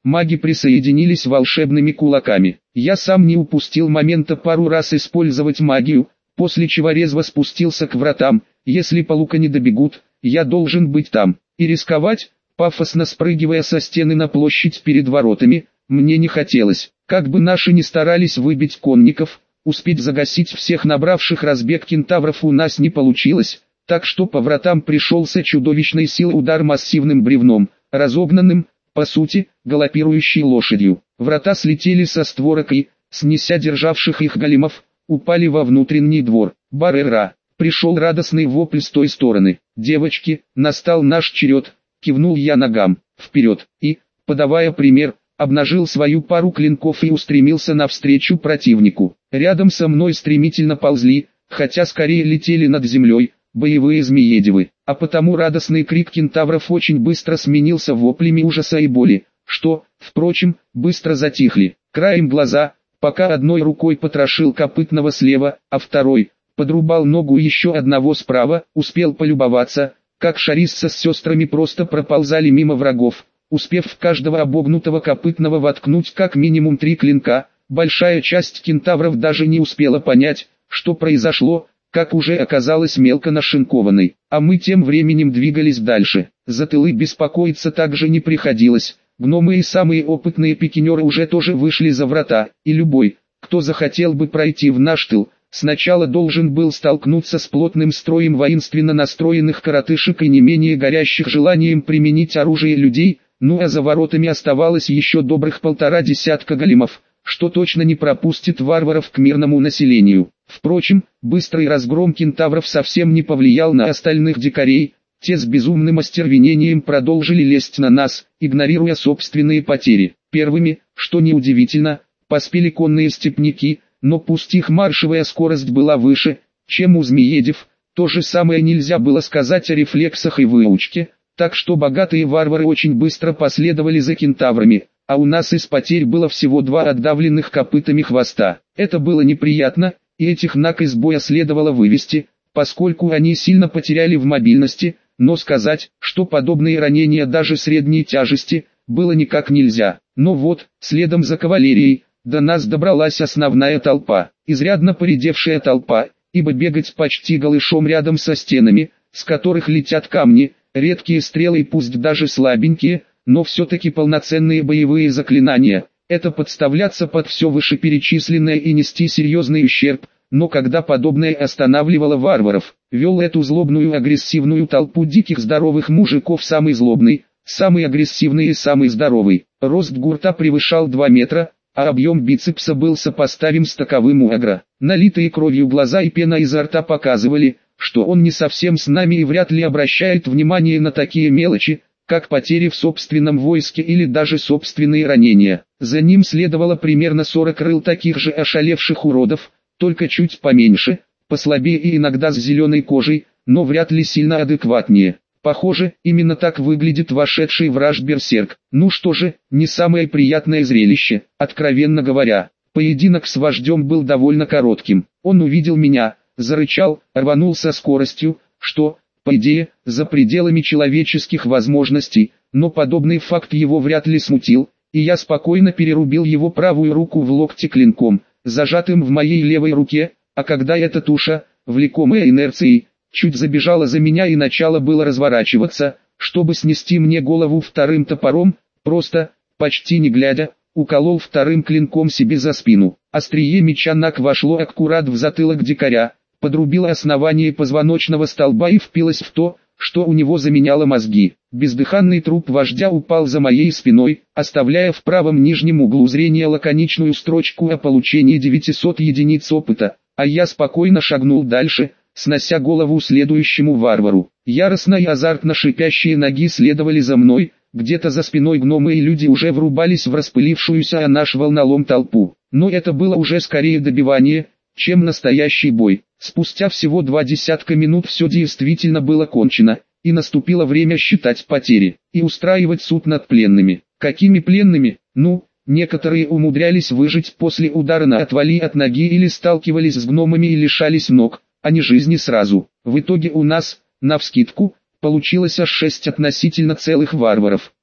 Speaker 1: маги присоединились волшебными кулаками. Я сам не упустил момента пару раз использовать магию, после чего резво спустился к вратам. Если полука не добегут, я должен быть там. И рисковать, пафосно спрыгивая со стены на площадь перед воротами, мне не хотелось. Как бы наши ни старались выбить конников, успеть загасить всех набравших разбег кентавров у нас не получилось, так что по вратам пришелся чудовищной силы удар массивным бревном, разогнанным, по сути, галопирующей лошадью. Врата слетели со створок и, снеся державших их големов, упали во внутренний двор. Барыра! Пришел радостный вопль с той стороны. «Девочки, настал наш черед!» — кивнул я ногам. «Вперед!» и, подавая пример, обнажил свою пару клинков и устремился навстречу противнику. Рядом со мной стремительно ползли, хотя скорее летели над землей, боевые змеедевы, а потому радостный крик кентавров очень быстро сменился воплями ужаса и боли, что, впрочем, быстро затихли. Краем глаза, пока одной рукой потрошил копытного слева, а второй подрубал ногу еще одного справа, успел полюбоваться, как Шарисса с сестрами просто проползали мимо врагов, успев в каждого обогнутого копытного воткнуть как минимум три клинка. Большая часть кентавров даже не успела понять, что произошло, как уже оказалось мелко нашинкованной, а мы тем временем двигались дальше. За тылы беспокоиться также не приходилось, гномы и самые опытные пикинеры уже тоже вышли за врата, и любой, кто захотел бы пройти в наш тыл, сначала должен был столкнуться с плотным строем воинственно настроенных коротышек и не менее горящих желанием применить оружие людей, ну а за воротами оставалось еще добрых полтора десятка големов, что точно не пропустит варваров к мирному населению. Впрочем, быстрый разгром кентавров совсем не повлиял на остальных дикарей, те с безумным остервенением продолжили лезть на нас, игнорируя собственные потери. Первыми, что неудивительно, поспели конные степняки, но пусть их маршевая скорость была выше, чем у змеедев, то же самое нельзя было сказать о рефлексах и выучке, так что богатые варвары очень быстро последовали за кентаврами, а у нас из потерь было всего два отдавленных копытами хвоста. Это было неприятно, и этих наг из боя следовало вывести, поскольку они сильно потеряли в мобильности, но сказать, что подобные ранения даже средней тяжести, было никак нельзя. Но вот, следом за кавалерией, до нас добралась основная толпа, изрядно поредевшая толпа, ибо бегать почти голышом рядом со стенами, с которых летят камни, редкие стрелы, пусть даже слабенькие, но все-таки полноценные боевые заклинания, это подставляться под все вышеперечисленное и нести серьезный ущерб, но когда подобное останавливало варваров, вел эту злобную агрессивную толпу диких здоровых мужиков самый злобный, самый агрессивный и самый здоровый. Рост гурта превышал два метра, а объем бицепса был сопоставим с таковым у агро. Налитые кровью глаза и пена изо рта показывали, что он не совсем с нами и вряд ли обращает внимание на такие мелочи, как потери в собственном войске или даже собственные ранения. За ним следовало примерно сорок рыл таких же ошалевших уродов, только чуть поменьше, послабее и иногда с зеленой кожей, но вряд ли сильно адекватнее. Похоже, именно так выглядит вошедший в раж берсерк. Ну что же, не самое приятное зрелище, откровенно говоря. Поединок с вождем был довольно коротким. Он увидел меня, зарычал, рванул со скоростью, что, по идее, за пределами человеческих возможностей, но подобный факт его вряд ли смутил, и я спокойно перерубил его правую руку в локте клинком, зажатым в моей левой руке, а когда эта туша, влекомая инерцией, чуть забежала за меня и начало было разворачиваться, чтобы снести мне голову вторым топором, просто, почти не глядя, уколол вторым клинком себе за спину. Острие меча наг вошло аккурат в затылок дикаря, подрубило основание позвоночного столба и впилось в то, что у него заменяло мозги. Бездыханный труп вождя упал за моей спиной, оставляя в правом нижнем углу зрения лаконичную строчку о получении девятисот единиц опыта, а я спокойно шагнул дальше, снося голову следующему варвару. Яростно и азартно шипящие ноги следовали за мной, где-то за спиной гномы и люди уже врубались в распылившуюся о наш волнолом толпу. Но это было уже скорее добивание, чем настоящий бой. Спустя всего два десятка минут все действительно было кончено, и наступило время считать потери, и устраивать суд над пленными. Какими пленными? Ну, некоторые умудрялись выжить после удара на отвали от ноги или сталкивались с гномами и лишались ног, а не жизни сразу. В итоге у нас, навскидку, получилось аж шесть относительно целых варваров.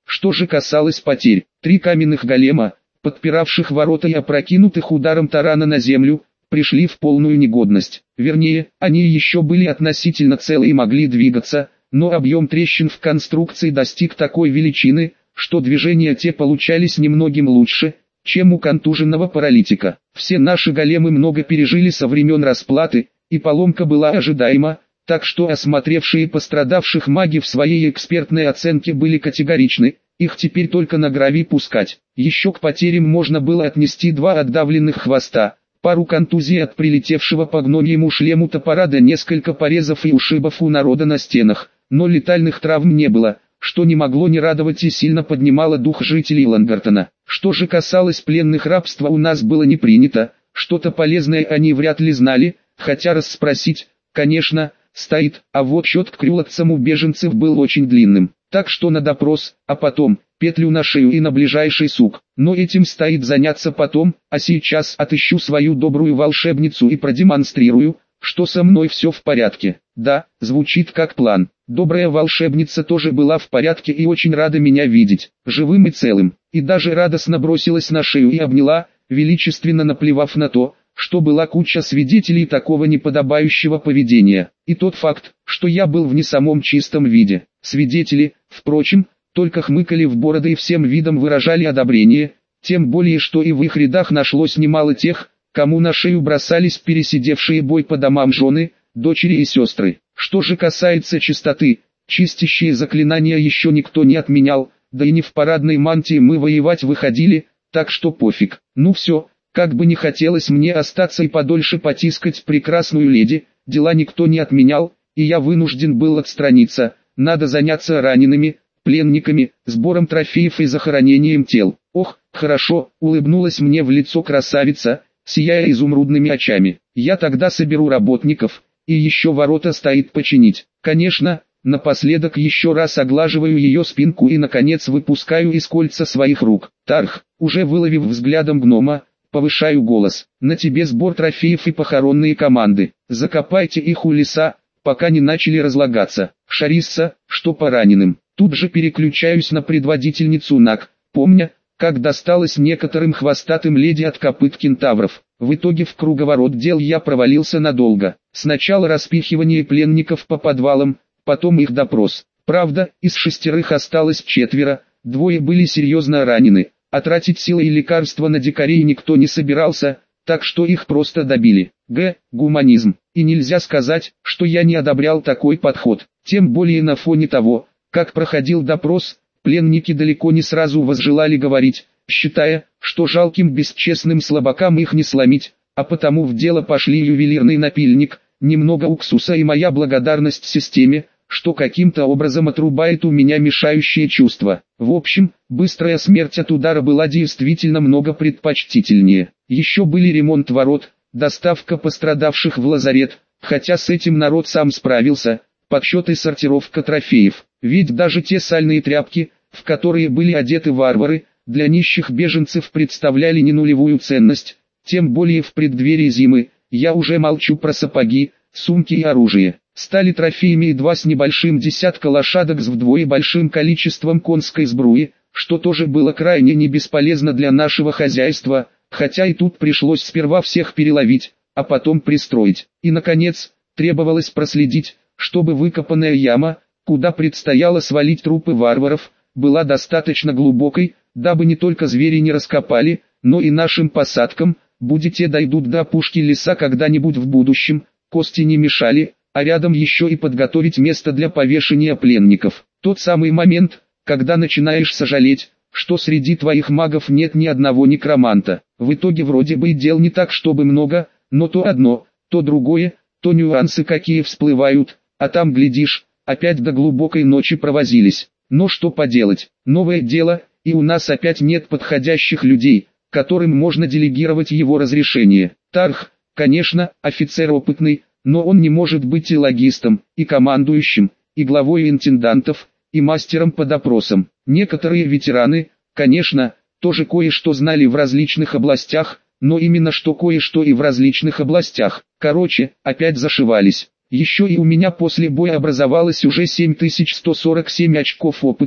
Speaker 1: Что же касалось потерь, три каменных голема, подпиравших ворота и опрокинутых ударом тарана на землю, пришли в полную негодность. Вернее, они еще были относительно целы и могли двигаться, но объем трещин в конструкции достиг такой величины, что движения те получались немногим лучше, чем у контуженного паралитика. Все наши големы много пережили со времен расплаты, и поломка была ожидаема, так что осмотревшие пострадавших маги в своей экспертной оценке были категоричны, их теперь только на гравий пускать. Еще к потерям можно было отнести два отдавленных хвоста, пару контузий от прилетевшего по гномьему шлему топора до несколько порезов и ушибов у народа на стенах, но летальных травм не было, что не могло не радовать и сильно поднимало дух жителей Лангартона. Что же касалось пленных, рабства у нас было не принято, что-то полезное они вряд ли знали, хотя расспросить, конечно, стоит, а вот счет к крюлотцам у беженцев был очень длинным. Так что на допрос, а потом, петлю на шею и на ближайший сук. Но этим стоит заняться потом, а сейчас отыщу свою добрую волшебницу и продемонстрирую, что со мной все в порядке. Да, звучит как план. Добрая волшебница тоже была в порядке и очень рада меня видеть, живым и целым, и даже радостно бросилась на шею и обняла, величественно наплевав на то, что была куча свидетелей такого неподобающего поведения, и тот факт, что я был в не самом чистом виде. Свидетели, впрочем, только хмыкали в бороды и всем видом выражали одобрение, тем более что и в их рядах нашлось немало тех, кому на шею бросались пересидевшие бой по домам жены, дочери и сестры. Что же касается чистоты, чистящие заклинания еще никто не отменял, да и не в парадной мантии мы воевать выходили, так что пофиг. Ну все, как бы не хотелось мне остаться и подольше потискать прекрасную леди, дела никто не отменял, и я вынужден был отстраниться, надо заняться ранеными, пленниками, сбором трофеев и захоронением тел. Ох, хорошо, улыбнулась мне в лицо красавица, сияя изумрудными очами. Я тогда соберу работников, и еще ворота стоит починить. Конечно, напоследок еще раз оглаживаю ее спинку и наконец выпускаю из кольца своих рук. Тарх, уже выловив взглядом гнома, повышаю голос. На тебе сбор трофеев и похоронные команды. Закопайте их у леса, пока не начали разлагаться. Шарисса, что по раненым. Тут же переключаюсь на предводительницу Наг, помня, как досталось некоторым хвостатым леди от копыт кентавров. В итоге в круговорот дел я провалился надолго. Сначала распихивание пленников по подвалам, потом их допрос. Правда, из шестерых осталось четверо, двое были серьезно ранены, а тратить силы и лекарства на дикарей никто не собирался, так что их просто добили. Г. Гуманизм. И нельзя сказать, что я не одобрял такой подход. Тем более на фоне того, как проходил допрос, пленники далеко не сразу возжелали говорить, считая, что жалким бесчестным слабакам их не сломить, а потому в дело пошли ювелирный напильник, немного уксуса и моя благодарность системе, что каким-то образом отрубает у меня мешающие чувства. В общем, быстрая смерть от удара была действительно много предпочтительнее. Еще были ремонт ворот, доставка пострадавших в лазарет, хотя с этим народ сам справился, подсчет и сортировка трофеев. Ведь даже те сальные тряпки, в которые были одеты варвары, для нищих беженцев представляли не нулевую ценность, тем более в преддверии зимы, я уже молчу про сапоги, сумки и оружие. Стали трофеями и два с небольшим десятка лошадок с вдвое большим количеством конской сбруи, что тоже было крайне не бесполезно для нашего хозяйства, хотя и тут пришлось сперва всех переловить, а потом пристроить. И наконец, требовалось проследить, чтобы выкопанная яма, куда предстояло свалить трупы варваров, была достаточно глубокой, дабы не только звери не раскопали, но и нашим посадкам, будь те дойдут до опушки леса когда-нибудь в будущем, кости не мешали, а рядом еще и подготовить место для повешения пленников. Тот самый момент, когда начинаешь сожалеть, что среди твоих магов нет ни одного некроманта. В итоге вроде бы и дел не так чтобы много, но то одно, то другое, то нюансы какие всплывают, а там глядишь, опять до глубокой ночи провозились. Но что поделать, новое дело, и у нас опять нет подходящих людей, которым можно делегировать его разрешение. Тарх, конечно, офицер опытный, но он не может быть и логистом, и командующим, и главой интендантов, и мастером по допросам. Некоторые ветераны, конечно, тоже кое-что знали в различных областях, но именно что кое-что и в различных областях. Короче, опять зашивались. Еще и у меня после боя образовалось уже семь тысяч сто сорок семь очков опыта,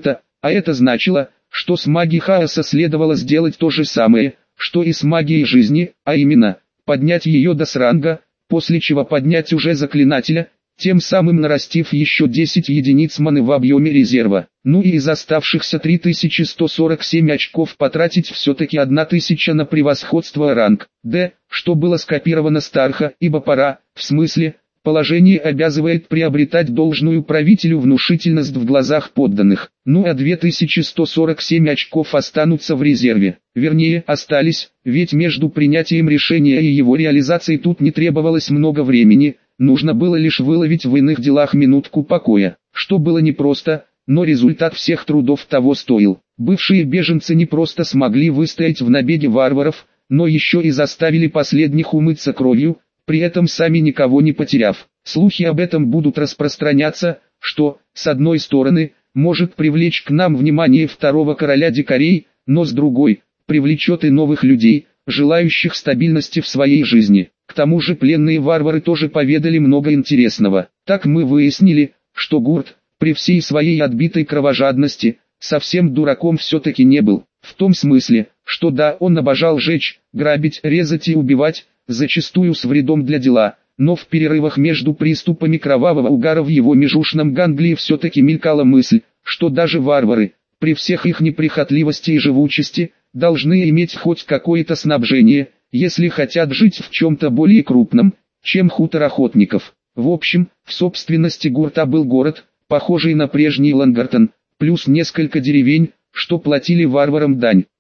Speaker 1: А это значило, что с магией хаоса следовало сделать то же самое, что и с магией жизни, а именно, поднять ее до сранга, после чего поднять уже заклинателя, тем самым нарастив еще десять единиц маны в объеме резерва. Ну и из оставшихся три тысячи сто сорок семь очков потратить все-таки тысяча на превосходство ранг D, что было скопировано с Тарха, ибо пора, в смысле, положение обязывает приобретать должную правителю внушительность в глазах подданных. Ну а две тысячи сто сорок семь очков останутся в резерве. Вернее, остались, ведь между принятием решения и его реализацией тут не требовалось много времени, нужно было лишь выловить в иных делах минутку покоя, что было непросто, но результат всех трудов того стоил. Бывшие беженцы не просто смогли выстоять в набеге варваров, но еще и заставили последних умыться кровью, при этом сами никого не потеряв. Слухи об этом будут распространяться, что, с одной стороны, может привлечь к нам внимание второго короля дикарей, но с другой, привлечет и новых людей, желающих стабильности в своей жизни. К тому же пленные варвары тоже поведали много интересного. Так мы выяснили, что Гурт, при всей своей отбитой кровожадности, совсем дураком все-таки не был. В том смысле, что да, он обожал жечь, грабить, резать и убивать, зачастую с вредом для дела, но в перерывах между приступами кровавого угара в его межушном ганглии все-таки мелькала мысль, что даже варвары, при всех их неприхотливости и живучести, должны иметь хоть какое-то снабжение, если хотят жить в чем-то более крупном, чем хутор охотников. В общем, в собственности Гурта был город, похожий на прежний Лангартон, плюс несколько деревень, что платили варварам дань.